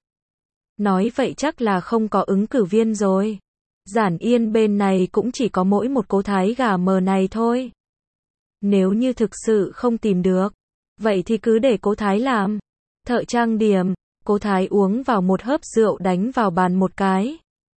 Nói vậy chắc là không có ứng cử viên rồi. Giản Yên bên này cũng chỉ có mỗi một Cố Thái gà mờ này thôi. Nếu như thực sự không tìm được, vậy thì cứ để Cố Thái làm. Thợ trang điểm, Cố Thái uống vào một hớp rượu đánh vào bàn một cái.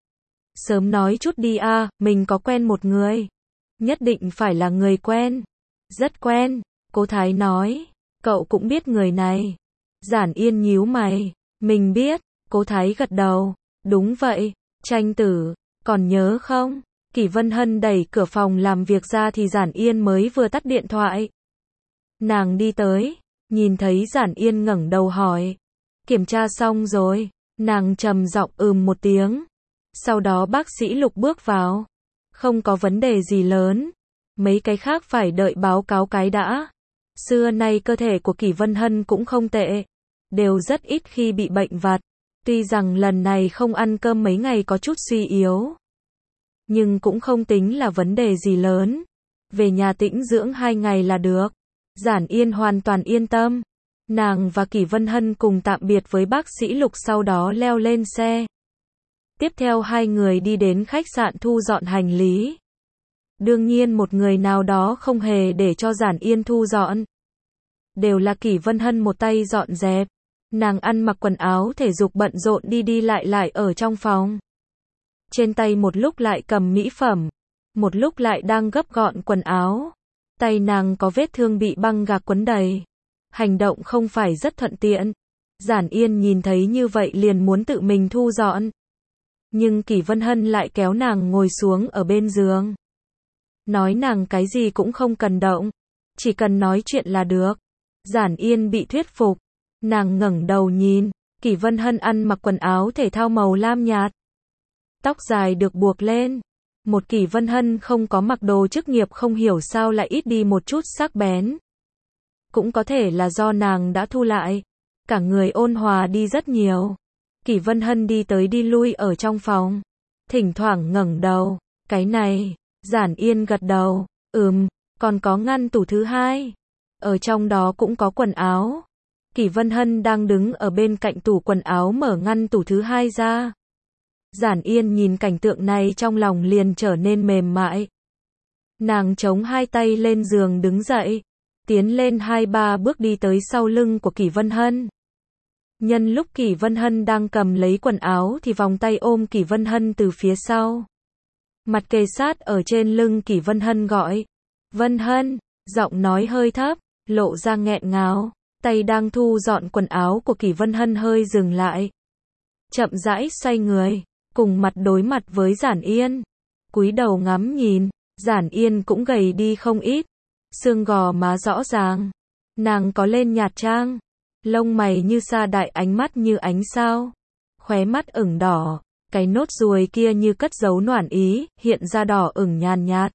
Sớm nói chút đi a, mình có quen một người. Nhất định phải là người quen. Rất quen, Cố Thái nói. Cậu cũng biết người này. Giản Yên nhíu mày. Mình biết, Cố Thái gật đầu. Đúng vậy, Tranh Tử, còn nhớ không? Kỷ Vân Hân đẩy cửa phòng làm việc ra thì Giản Yên mới vừa tắt điện thoại. Nàng đi tới, nhìn thấy Giản Yên ngẩng đầu hỏi. Kiểm tra xong rồi, nàng trầm giọng một tiếng. Sau đó bác sĩ Lục bước vào. Không có vấn đề gì lớn. Mấy cái khác phải đợi báo cáo cái đã. Xưa nay cơ thể của Kỷ Vân Hân cũng không tệ. Đều rất ít khi bị bệnh vặt. Tuy rằng lần này không ăn cơm mấy ngày có chút suy yếu. Nhưng cũng không tính là vấn đề gì lớn. Về nhà tĩnh dưỡng 2 ngày là được. Giản Yên hoàn toàn yên tâm. Nàng và Kỷ Vân Hân cùng tạm biệt với bác sĩ Lục, sau đó leo lên xe. Tiếp theo hai người đi đến khách sạn thu dọn hành lý. Đương nhiên một người nào đó không hề để cho Giản Yên thu dọn. Đều là Kỷ Vân Hân một tay dọn dẹp. Nàng ăn mặc quần áo thể dục bận rộn đi đi lại ở trong phòng. Trên tay một lúc lại cầm mỹ phẩm, một lúc lại đang gấp gọn quần áo. Tay nàng có vết thương bị băng gạc quấn đầy. Hành động không phải rất thuận tiện. Giản Yên nhìn thấy như vậy liền muốn tự mình thu dọn. Nhưng Kỷ Vân Hân lại kéo nàng ngồi xuống ở bên giường. Nói nàng cái gì cũng không cần động, chỉ cần nói chuyện là được. Giản Yên bị thuyết phục, nàng ngẩng đầu nhìn, Kỷ Vân Hân ăn mặc quần áo thể thao màu lam nhạt. Tóc dài được buộc lên. Một Kỷ Vân Hân không có mặc đồ chức nghiệp không hiểu sao lại ít đi một chút sắc bén. Cũng có thể là do nàng đã thu lại. Cả người ôn hòa đi rất nhiều. Kỷ Vân Hân đi tới đi lui ở trong phòng. Thỉnh thoảng ngẩng đầu. Cái này. Giản Yên gật đầu. Còn có ngăn tủ thứ hai. Ở trong đó cũng có quần áo. Kỷ Vân Hân đang đứng ở bên cạnh tủ quần áo mở ngăn tủ thứ hai ra. Giản Yên nhìn cảnh tượng này trong lòng liền trở nên mềm mại. Nàng chống hai tay lên giường đứng dậy. Tiến lên 2-3 bước đi tới sau lưng của Kỷ Vân Hân. Nhân lúc Kỷ Vân Hân đang cầm lấy quần áo thì vòng tay ôm Kỷ Vân Hân từ phía sau. Mặt kề sát ở trên lưng Kỷ Vân Hân gọi. Vân Hân, giọng nói hơi thấp, lộ ra nghẹn ngào. Tay đang thu dọn quần áo của Kỷ Vân Hân hơi dừng lại. Chậm rãi xoay người, cùng mặt đối mặt với Giản Yên. Cúi đầu ngắm nhìn, Giản Yên cũng gầy đi không ít. Xương gò má rõ ràng. Nàng có lên nhạt trang. Lông mày như sa đại, ánh mắt như ánh sao. Khóe mắt ửng đỏ. Cái nốt ruồi kia như cất giấu noãn ý, hiện ra đỏ ửng nhàn nhạt.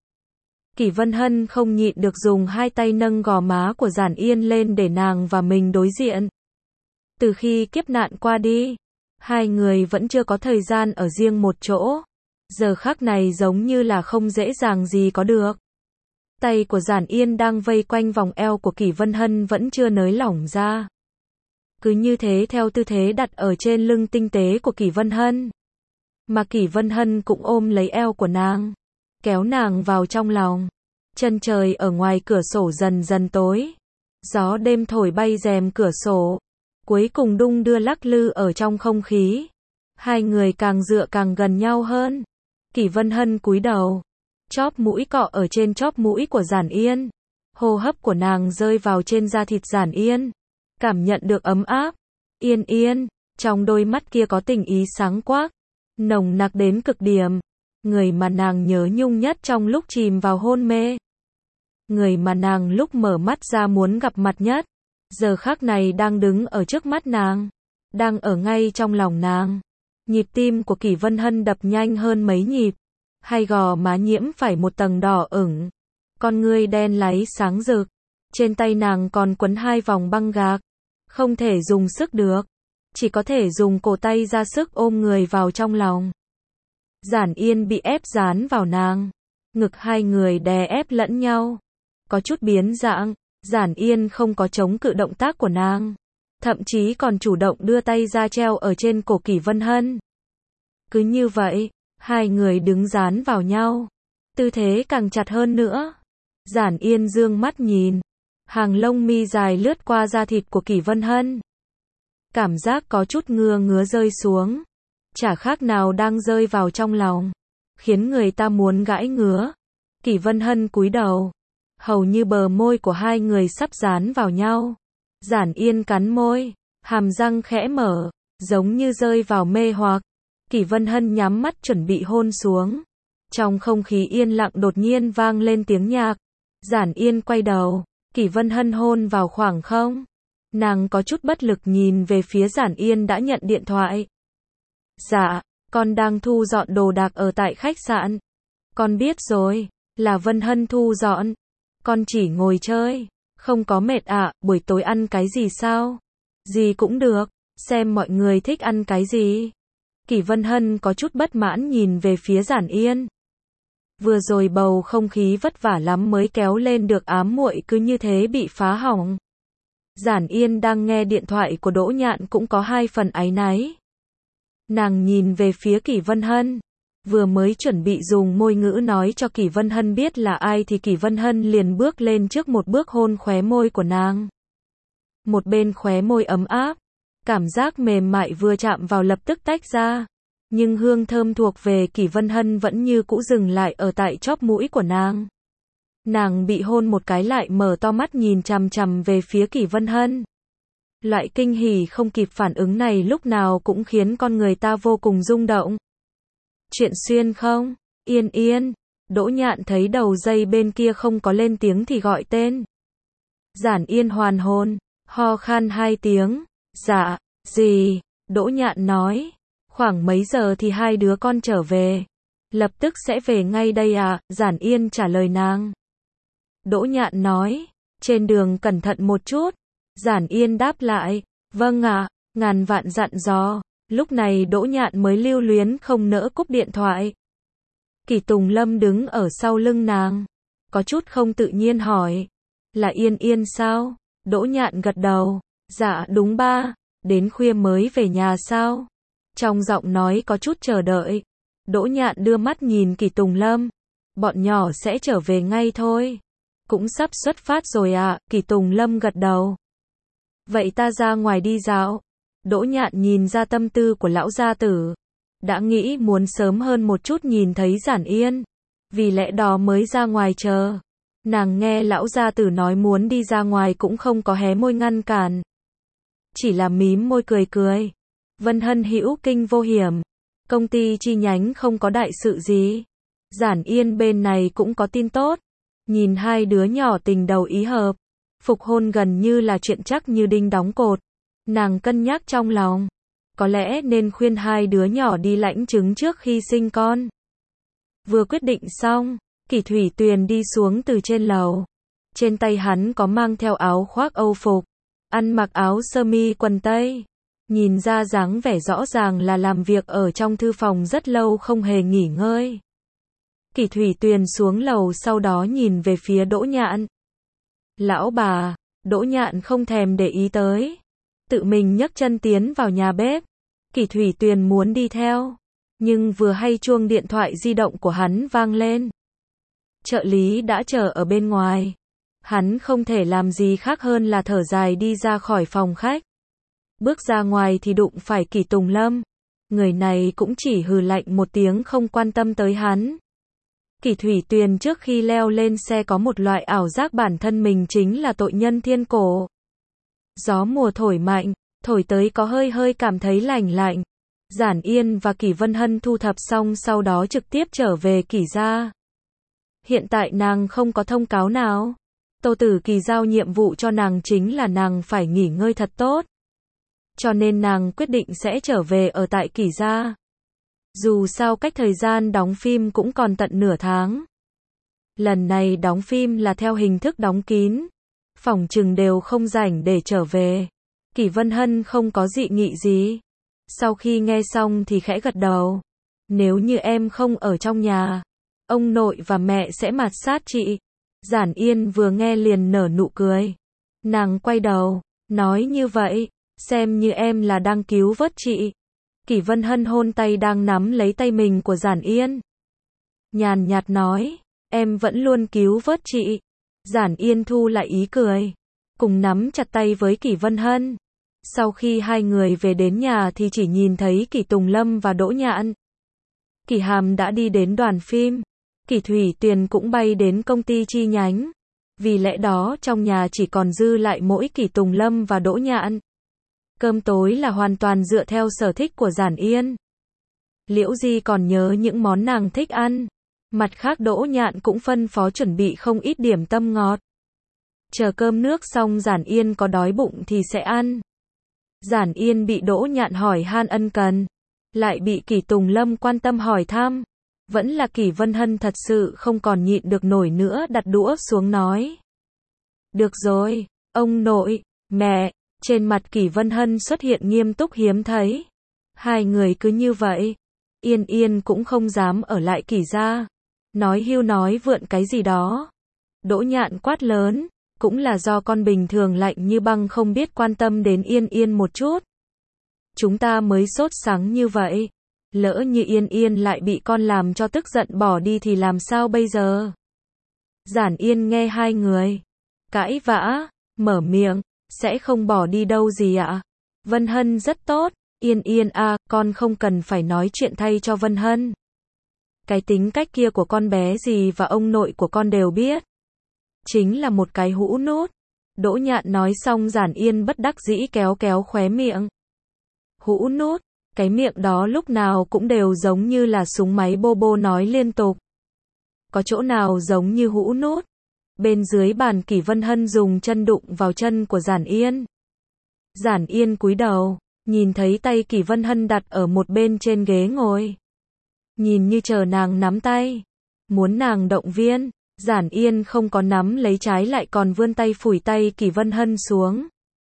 Kỷ Vân Hân không nhịn được dùng hai tay nâng gò má của Giản Yên lên để nàng và mình đối diện. Từ khi kiếp nạn qua đi, hai người vẫn chưa có thời gian ở riêng một chỗ. Giờ khắc này giống như là không dễ dàng gì có được. Tay của Giản Yên đang vây quanh vòng eo của Kỷ Vân Hân vẫn chưa nới lỏng ra. Cứ như thế theo tư thế đặt ở trên lưng tinh tế của Kỷ Vân Hân. Mà Kỷ Vân Hân cũng ôm lấy eo của nàng, kéo nàng vào trong lòng. Chân trời ở ngoài cửa sổ dần dần tối. Gió đêm thổi bay rèm cửa sổ. Cuối cùng đung đưa lắc lư ở trong không khí. Hai người càng dựa càng gần nhau hơn. Kỷ Vân Hân cúi đầu. Chóp mũi cọ ở trên chóp mũi của Giản Yên. Hô hấp của nàng rơi vào trên da thịt Giản Yên. Cảm nhận được ấm áp. Yên Yên, trong đôi mắt kia có tình ý sáng quắc. Nồng nặc đến cực điểm. Người mà nàng nhớ nhung nhất trong lúc chìm vào hôn mê. Người mà nàng lúc mở mắt ra muốn gặp mặt nhất. Giờ khắc này đang đứng ở trước mắt nàng. Đang ở ngay trong lòng nàng. Nhịp tim của Kỷ Vân Hân đập nhanh hơn mấy nhịp. Hai gò má nhiễm phải một tầng đỏ ửng. Con ngươi đen láy sáng rực. Trên tay nàng còn quấn hai vòng băng gạc. Không thể dùng sức được. Chỉ có thể dùng cổ tay ra sức ôm người vào trong lòng. Giản Yên bị ép dán vào nàng. Ngực hai người đè ép lẫn nhau. Có chút biến dạng. Giản Yên không có chống cự động tác của nàng. Thậm chí còn chủ động đưa tay ra treo ở trên cổ Kỷ Vân Hân. Cứ như vậy, hai người đứng dán vào nhau. Tư thế càng chặt hơn nữa. Giản Yên dương mắt nhìn. Hàng lông mi dài lướt qua da thịt của Kỷ Vân Hân. Cảm giác có chút ngứa rơi xuống. Chả khác nào đang rơi vào trong lòng. Khiến người ta muốn gãi ngứa. Kỷ Vân Hân cúi đầu. Hầu như bờ môi của hai người sắp dán vào nhau. Giản Yên cắn môi. Hàm răng khẽ mở. Giống như rơi vào mê hoặc. Kỷ Vân Hân nhắm mắt chuẩn bị hôn xuống. Trong không khí yên lặng đột nhiên vang lên tiếng nhạc. Giản Yên quay đầu. Kỷ Vân Hân hôn vào khoảng không. Nàng có chút bất lực nhìn về phía Giản Yên đã nhận điện thoại. Dạ, con đang thu dọn đồ đạc ở tại khách sạn. Con biết rồi, là Vân Hân thu dọn. Con chỉ ngồi chơi, không có mệt ạ. Buổi tối ăn cái gì sao? Gì cũng được, xem mọi người thích ăn cái gì. Kỷ Vân Hân có chút bất mãn nhìn về phía Giản Yên. Vừa rồi bầu không khí vất vả lắm mới kéo lên được ám muội cứ như thế bị phá hỏng. Giản Yên đang nghe điện thoại của Đỗ Nhạn cũng có hai phần áy náy. Nàng nhìn về phía Kỷ Vân Hân. Vừa mới chuẩn bị dùng môi ngữ nói cho Kỷ Vân Hân biết là ai thì Kỷ Vân Hân liền bước lên trước một bước hôn khóe môi của nàng. Một bên khóe môi ấm áp. Cảm giác mềm mại vừa chạm vào lập tức tách ra. Nhưng hương thơm thuộc về Kỷ Vân Hân vẫn như cũ dừng lại ở tại chóp mũi của nàng. Nàng bị hôn một cái lại mở to mắt nhìn chằm chằm về phía Kỷ Vân Hân. Loại kinh hỉ không kịp phản ứng này lúc nào cũng khiến con người ta vô cùng rung động. Chuyện xuyên không? Yên Yên. Đỗ Nhạn thấy đầu dây bên kia không có lên tiếng thì gọi tên. Giản Yên hoàn hồn, ho khan 2 tiếng. Dạ, gì? Đỗ Nhạn nói. Khoảng mấy giờ thì hai đứa con trở về? Lập tức sẽ về ngay đây à? Giản Yên trả lời nàng. Đỗ Nhạn nói. Trên đường cẩn thận một chút. Giản Yên đáp lại. Vâng ạ, ngàn vạn dặn dò. Lúc này Đỗ Nhạn mới lưu luyến không nỡ cúp điện thoại. Kỳ Tùng Lâm đứng ở sau lưng nàng. Có chút không tự nhiên hỏi. Là Yên Yên sao? Đỗ Nhạn gật đầu. Dạ đúng ba. Đến khuya mới về nhà sao? Trong giọng nói có chút chờ đợi. Đỗ Nhạn đưa mắt nhìn Kỳ Tùng Lâm. Bọn nhỏ sẽ trở về ngay thôi. Cũng sắp xuất phát rồi à? Kỳ Tùng Lâm gật đầu. Vậy ta ra ngoài đi dạo. Đỗ Nhạn nhìn ra tâm tư của lão gia tử. Đã nghĩ muốn sớm hơn một chút nhìn thấy Giản Yên. Vì lẽ đó mới ra ngoài chờ. Nàng nghe lão gia tử nói muốn đi ra ngoài cũng không có hé môi ngăn cản. Chỉ là mím môi cười cười. Vân Hân hữu kinh vô hiểm. Công ty chi nhánh không có đại sự gì. Giản Yên bên này cũng có tin tốt. Nhìn hai đứa nhỏ tình đầu ý hợp. Phục hôn gần như là chuyện chắc như đinh đóng cột. Nàng cân nhắc trong lòng. Có lẽ nên khuyên hai đứa nhỏ đi lãnh chứng trước khi sinh con. Vừa quyết định xong, Kỷ Thủy Tuyền đi xuống từ trên lầu. Trên tay hắn có mang theo áo khoác Âu phục. Ăn mặc áo sơ mi quần tây. Nhìn ra dáng vẻ rõ ràng là làm việc ở trong thư phòng rất lâu không hề nghỉ ngơi. Kỷ Thủy Tuyền xuống lầu sau đó nhìn về phía Đỗ Nhạn. Lão bà, Đỗ Nhạn không thèm để ý tới. Tự mình nhấc chân tiến vào nhà bếp. Kỷ Thủy Tuyền muốn đi theo. Nhưng vừa hay chuông điện thoại di động của hắn vang lên. Trợ lý đã chờ ở bên ngoài. Hắn không thể làm gì khác hơn là thở dài đi ra khỏi phòng khách. Bước ra ngoài thì đụng phải Kỷ Tùng Lâm. Người này cũng chỉ hừ lạnh một tiếng không quan tâm tới hắn. Kỷ Thủy Tuyền trước khi leo lên xe có một loại ảo giác bản thân mình chính là tội nhân thiên cổ. Gió mùa thổi mạnh, thổi tới có hơi hơi cảm thấy lạnh lạnh. Giản Yên và Kỷ Vân Hân thu thập xong sau đó trực tiếp trở về Kỷ gia. Hiện tại nàng không có thông cáo nào. Tô Tử Kỳ giao nhiệm vụ cho nàng chính là nàng phải nghỉ ngơi thật tốt. Cho nên nàng quyết định sẽ trở về ở tại Kỷ gia. Dù sao cách thời gian đóng phim cũng còn tận nửa tháng. Lần này đóng phim là theo hình thức đóng kín. Phỏng chừng đều không rảnh để trở về. Kỷ Vân Hân không có dị nghị gì. Sau khi nghe xong thì khẽ gật đầu. Nếu như em không ở trong nhà, ông nội và mẹ sẽ mạt sát chị. Giản Yên vừa nghe liền nở nụ cười. Nàng quay đầu, nói như vậy, xem như em là đang cứu vớt chị. Kỷ Vân Hân hôn tay đang nắm lấy tay mình của Giản Yên. Nhàn nhạt nói, em vẫn luôn cứu vớt chị. Giản Yên thu lại ý cười, cùng nắm chặt tay với Kỷ Vân Hân. Sau khi hai người về đến nhà thì chỉ nhìn thấy Kỷ Tùng Lâm và Đỗ Nhạn. Kỷ Hàm đã đi đến đoàn phim. Kỷ Thủy Tuyền cũng bay đến công ty chi nhánh. Vì lẽ đó trong nhà chỉ còn dư lại mỗi Kỷ Tùng Lâm và Đỗ Nhạn. Cơm tối là hoàn toàn dựa theo sở thích của Giản Yên. Liễu Di còn nhớ những món nàng thích ăn. Mặt khác Đỗ Nhạn cũng phân phó chuẩn bị không ít điểm tâm ngọt. Chờ cơm nước xong Giản Yên có đói bụng thì sẽ ăn. Giản Yên bị Đỗ Nhạn hỏi han ân cần. Lại bị Kỷ Tùng Lâm quan tâm hỏi thăm. Vẫn là Kỷ Vân Hân thật sự không còn nhịn được nổi nữa đặt đũa xuống nói. Được rồi, ông nội, mẹ. Trên mặt Kỷ Vân Hân xuất hiện nghiêm túc hiếm thấy. Hai người cứ như vậy. Yên Yên cũng không dám ở lại Kỷ gia. Nói hưu nói vượn cái gì đó. Đỗ Nhạn quát lớn. Cũng là do con bình thường lạnh như băng không biết quan tâm đến Yên Yên một chút. Chúng ta mới sốt sắng như vậy. Lỡ như Yên Yên lại bị con làm cho tức giận bỏ đi thì làm sao bây giờ? Giản Yên nghe hai người cãi vã, mở miệng. Sẽ không bỏ đi đâu gì ạ? Vân Hân rất tốt. Yên Yên à, con không cần phải nói chuyện thay cho Vân Hân. Cái tính cách kia của con bé gì và ông nội của con đều biết. Chính là một cái hũ nút. Đỗ Nhạn nói xong Giản Yên bất đắc dĩ kéo kéo khóe miệng. Hũ nút, Cái miệng đó lúc nào cũng đều giống như là súng máy bô bô nói liên tục. Có chỗ nào giống như hũ nút. Bên dưới bàn Kỷ Vân Hân dùng chân đụng vào chân của Giản Yên. Giản Yên cúi đầu, nhìn thấy tay Kỷ Vân Hân đặt ở một bên trên ghế ngồi. Nhìn như chờ nàng nắm tay, muốn nàng động viên, Giản Yên không có nắm lấy trái lại còn vươn tay phủi tay Kỷ Vân Hân xuống.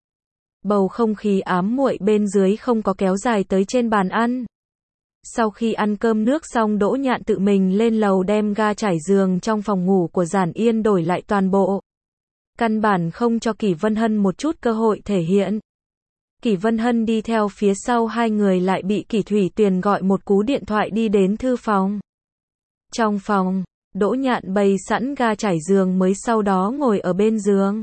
Bầu không khí ám muội bên dưới không có kéo dài tới trên bàn ăn. Sau khi ăn cơm nước xong Đỗ Nhạn tự mình lên lầu đem ga trải giường trong phòng ngủ của Giản Yên đổi lại toàn bộ. Căn bản không cho Kỷ Vân Hân một chút cơ hội thể hiện. Kỷ Vân Hân đi theo phía sau hai người lại bị Kỷ Thủy Tuyền gọi một cú điện thoại đi đến thư phòng. Trong phòng, Đỗ Nhạn bày sẵn ga trải giường mới sau đó ngồi ở bên giường.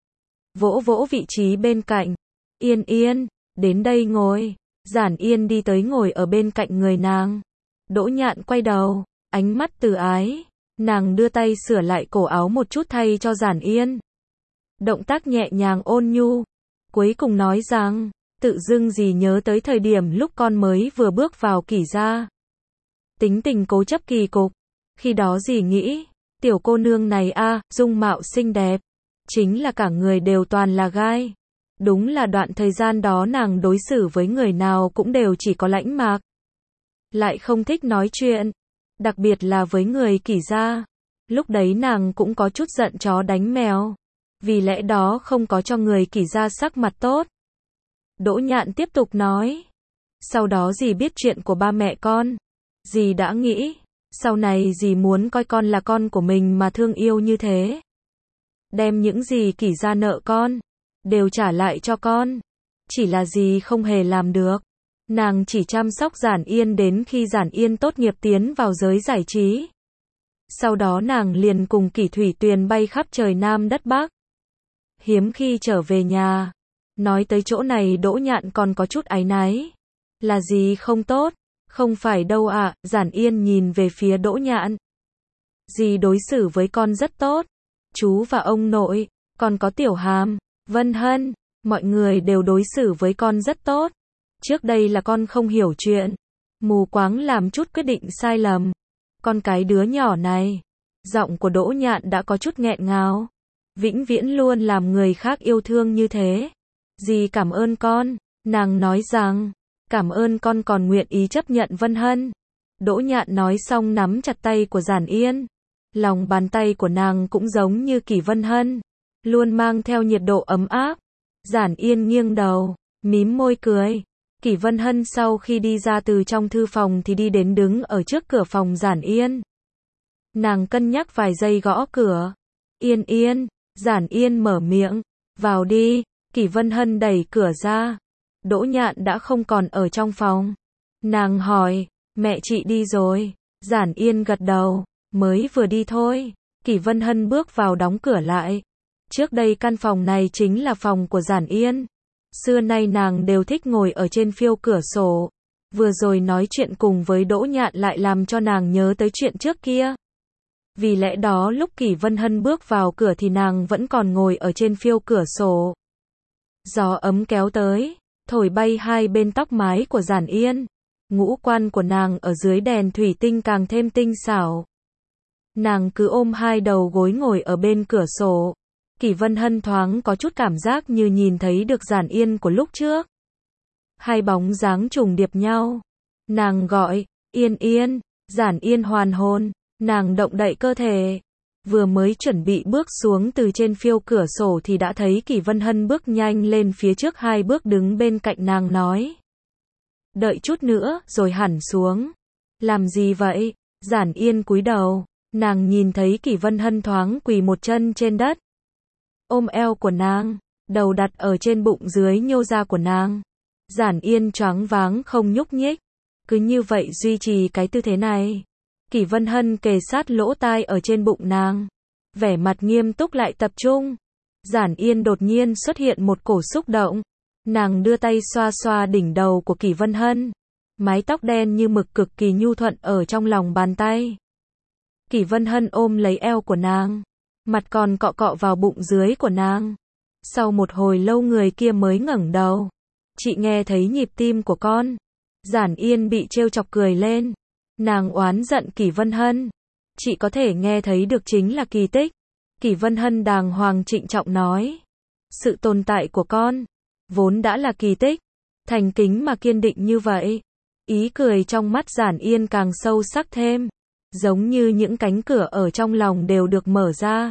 Vỗ vỗ vị trí bên cạnh. Yên Yên, đến đây ngồi. Giản Yên đi tới ngồi ở bên cạnh người nàng. Đỗ Nhạn quay đầu, ánh mắt từ ái. Nàng đưa tay sửa lại cổ áo một chút thay cho Giản Yên. Động tác nhẹ nhàng ôn nhu. Cuối cùng nói rằng, tự dưng gì nhớ tới thời điểm lúc con mới vừa bước vào Kỷ gia. Tính tình cố chấp kỳ cục. Khi đó gì nghĩ, tiểu cô nương này dung mạo xinh đẹp. Chính là cả người đều toàn là gai. Đúng là đoạn thời gian đó nàng đối xử với người nào cũng đều chỉ có lãnh mạc. Lại không thích nói chuyện. Đặc biệt là với người Kỷ gia. Lúc đấy nàng cũng có chút giận chó đánh mèo. Vì lẽ đó không có cho người Kỷ gia sắc mặt tốt. Đỗ Nhạn tiếp tục nói. Sau đó dì biết chuyện của ba mẹ con. Dì đã nghĩ. Sau này dì muốn coi con là con của mình mà thương yêu như thế. Đem những gì Kỷ gia nợ con. Đều trả lại cho con. Chỉ là dì không hề làm được. Nàng chỉ chăm sóc Giản Yên đến khi Giản Yên tốt nghiệp tiến vào giới giải trí. Sau đó nàng liền cùng Kỷ Thủy Tuyền bay khắp trời Nam đất Bắc. Hiếm khi trở về nhà. Nói tới chỗ này Đỗ Nhạn còn có chút áy náy. Là gì không tốt? Không phải đâu ạ. Giản Yên nhìn về phía Đỗ Nhạn. Dì đối xử với con rất tốt. Chú và ông nội, còn có Tiểu Hàm, Vân Hân, mọi người đều đối xử với con rất tốt. Trước đây là con không hiểu chuyện, mù quáng làm chút quyết định sai lầm. Con cái đứa nhỏ này, giọng của Đỗ Nhạn đã có chút nghẹn ngào. Vĩnh viễn luôn làm người khác yêu thương như thế. Dì cảm ơn con, nàng nói rằng, cảm ơn con còn nguyện ý chấp nhận Vân Hân. Đỗ Nhạn nói xong nắm chặt tay của Giản Yên. Lòng bàn tay của nàng cũng giống như Kỷ Vân Hân, luôn mang theo nhiệt độ ấm áp. Giản Yên nghiêng đầu, mím môi cười. Kỷ Vân Hân sau khi đi ra từ trong thư phòng thì đi đến đứng ở trước cửa phòng Giản Yên. Nàng cân nhắc vài giây gõ cửa. Yên Yên, Giản Yên mở miệng, vào đi. Kỷ Vân Hân đẩy cửa ra. Đỗ Nhạn đã không còn ở trong phòng. Nàng hỏi, mẹ chị đi rồi. Giản Yên gật đầu, mới vừa đi thôi. Kỷ Vân Hân bước vào đóng cửa lại. Trước đây căn phòng này chính là phòng của Giản Yên. Xưa nay nàng đều thích ngồi ở trên phiêu cửa sổ. Vừa rồi nói chuyện cùng với Đỗ Nhạn lại làm cho nàng nhớ tới chuyện trước kia. Vì lẽ đó lúc Kỷ Vân Hân bước vào cửa thì nàng vẫn còn ngồi ở trên phiêu cửa sổ. Gió ấm kéo tới, thổi bay hai bên tóc mái của Giản Yên. Ngũ quan của nàng ở dưới đèn thủy tinh càng thêm tinh xảo. Nàng cứ ôm hai đầu gối ngồi ở bên cửa sổ. Kỷ Vân Hân thoáng có chút cảm giác như nhìn thấy được Giản Yên của lúc trước. Hai bóng dáng trùng điệp nhau. Nàng gọi, Yên Yên. Giản Yên hoàn hồn. Nàng động đậy cơ thể. Vừa mới chuẩn bị bước xuống từ trên phiêu cửa sổ thì đã thấy Kỷ Vân Hân bước nhanh lên phía trước hai bước đứng bên cạnh nàng nói. Đợi chút nữa, rồi hẳn xuống. Làm gì vậy? Giản Yên cúi đầu. Nàng nhìn thấy Kỷ Vân Hân thoáng quỳ một chân trên đất. Ôm eo của nàng, đầu đặt ở trên bụng dưới nhô ra của nàng. Giản Yên choáng váng không nhúc nhích. Cứ như vậy duy trì cái tư thế này. Kỷ Vân Hân kề sát lỗ tai ở trên bụng nàng. Vẻ mặt nghiêm túc lại tập trung. Giản Yên đột nhiên xuất hiện một cổ xúc động. Nàng đưa tay xoa xoa đỉnh đầu của Kỷ Vân Hân. Mái tóc đen như mực cực kỳ nhu thuận ở trong lòng bàn tay. Kỷ Vân Hân ôm lấy eo của nàng. Mặt còn cọ cọ vào bụng dưới của nàng. Sau một hồi lâu người kia mới ngẩng đầu. Chị nghe thấy nhịp tim của con. Giản Yên bị trêu chọc cười lên. Nàng oán giận Kỷ Vân Hân. Chị có thể nghe thấy được chính là kỳ tích. Kỷ Vân Hân đàng hoàng trịnh trọng nói. Sự tồn tại của con, vốn đã là kỳ tích. Thành kính mà kiên định như vậy. Ý cười trong mắt Giản Yên càng sâu sắc thêm. Giống như những cánh cửa ở trong lòng đều được mở ra.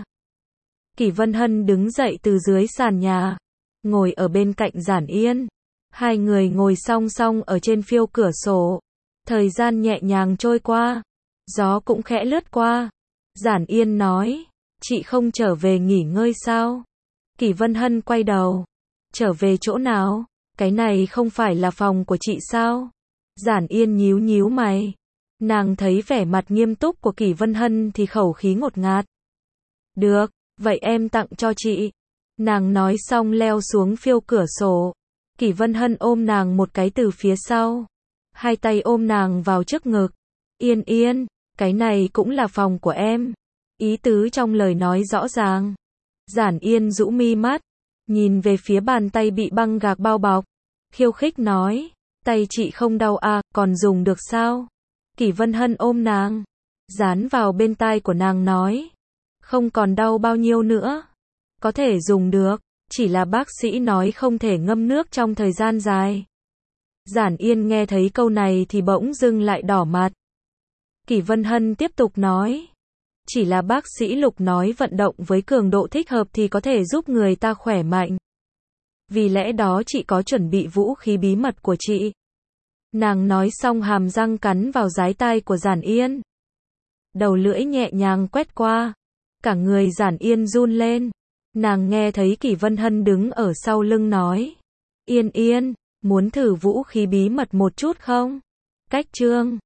Kỷ Vân Hân đứng dậy từ dưới sàn nhà. Ngồi ở bên cạnh Giản Yên. Hai người ngồi song song ở trên phiêu cửa sổ. Thời gian nhẹ nhàng trôi qua. Gió cũng khẽ lướt qua. Giản Yên nói. Chị không trở về nghỉ ngơi sao? Kỷ Vân Hân quay đầu. Trở về chỗ nào? Cái này không phải là phòng của chị sao? Giản Yên nhíu nhíu mày. Nàng thấy vẻ mặt nghiêm túc của Kỷ Vân Hân thì khẩu khí ngột ngạt. Được, vậy em tặng cho chị. Nàng nói xong leo xuống phiêu cửa sổ. Kỷ Vân Hân ôm nàng một cái từ phía sau. Hai tay ôm nàng vào trước ngực. Yên Yên, cái này cũng là phòng của em. Ý tứ trong lời nói rõ ràng. Giản Yên rũ mi mắt. Nhìn về phía bàn tay bị băng gạc bao bọc. Khiêu khích nói. Tay chị không đau à, còn dùng được sao? Kỷ Vân Hân ôm nàng. Dán vào bên tai của nàng nói. Không còn đau bao nhiêu nữa. Có thể dùng được. Chỉ là bác sĩ nói không thể ngâm nước trong thời gian dài. Giản Yên nghe thấy câu này thì bỗng dưng lại đỏ mặt. Kỷ Vân Hân tiếp tục nói. Chỉ là bác sĩ Lục nói vận động với cường độ thích hợp thì có thể giúp người ta khỏe mạnh. Vì lẽ đó chị có chuẩn bị vũ khí bí mật của chị. Nàng nói xong hàm răng cắn vào dái tai của Giản Yên. Đầu lưỡi nhẹ nhàng quét qua. Cả người Giản Yên run lên. Nàng nghe thấy Kỷ Vân Hân đứng ở sau lưng nói. Yên Yên, muốn thử vũ khí bí mật một chút không? Cách chương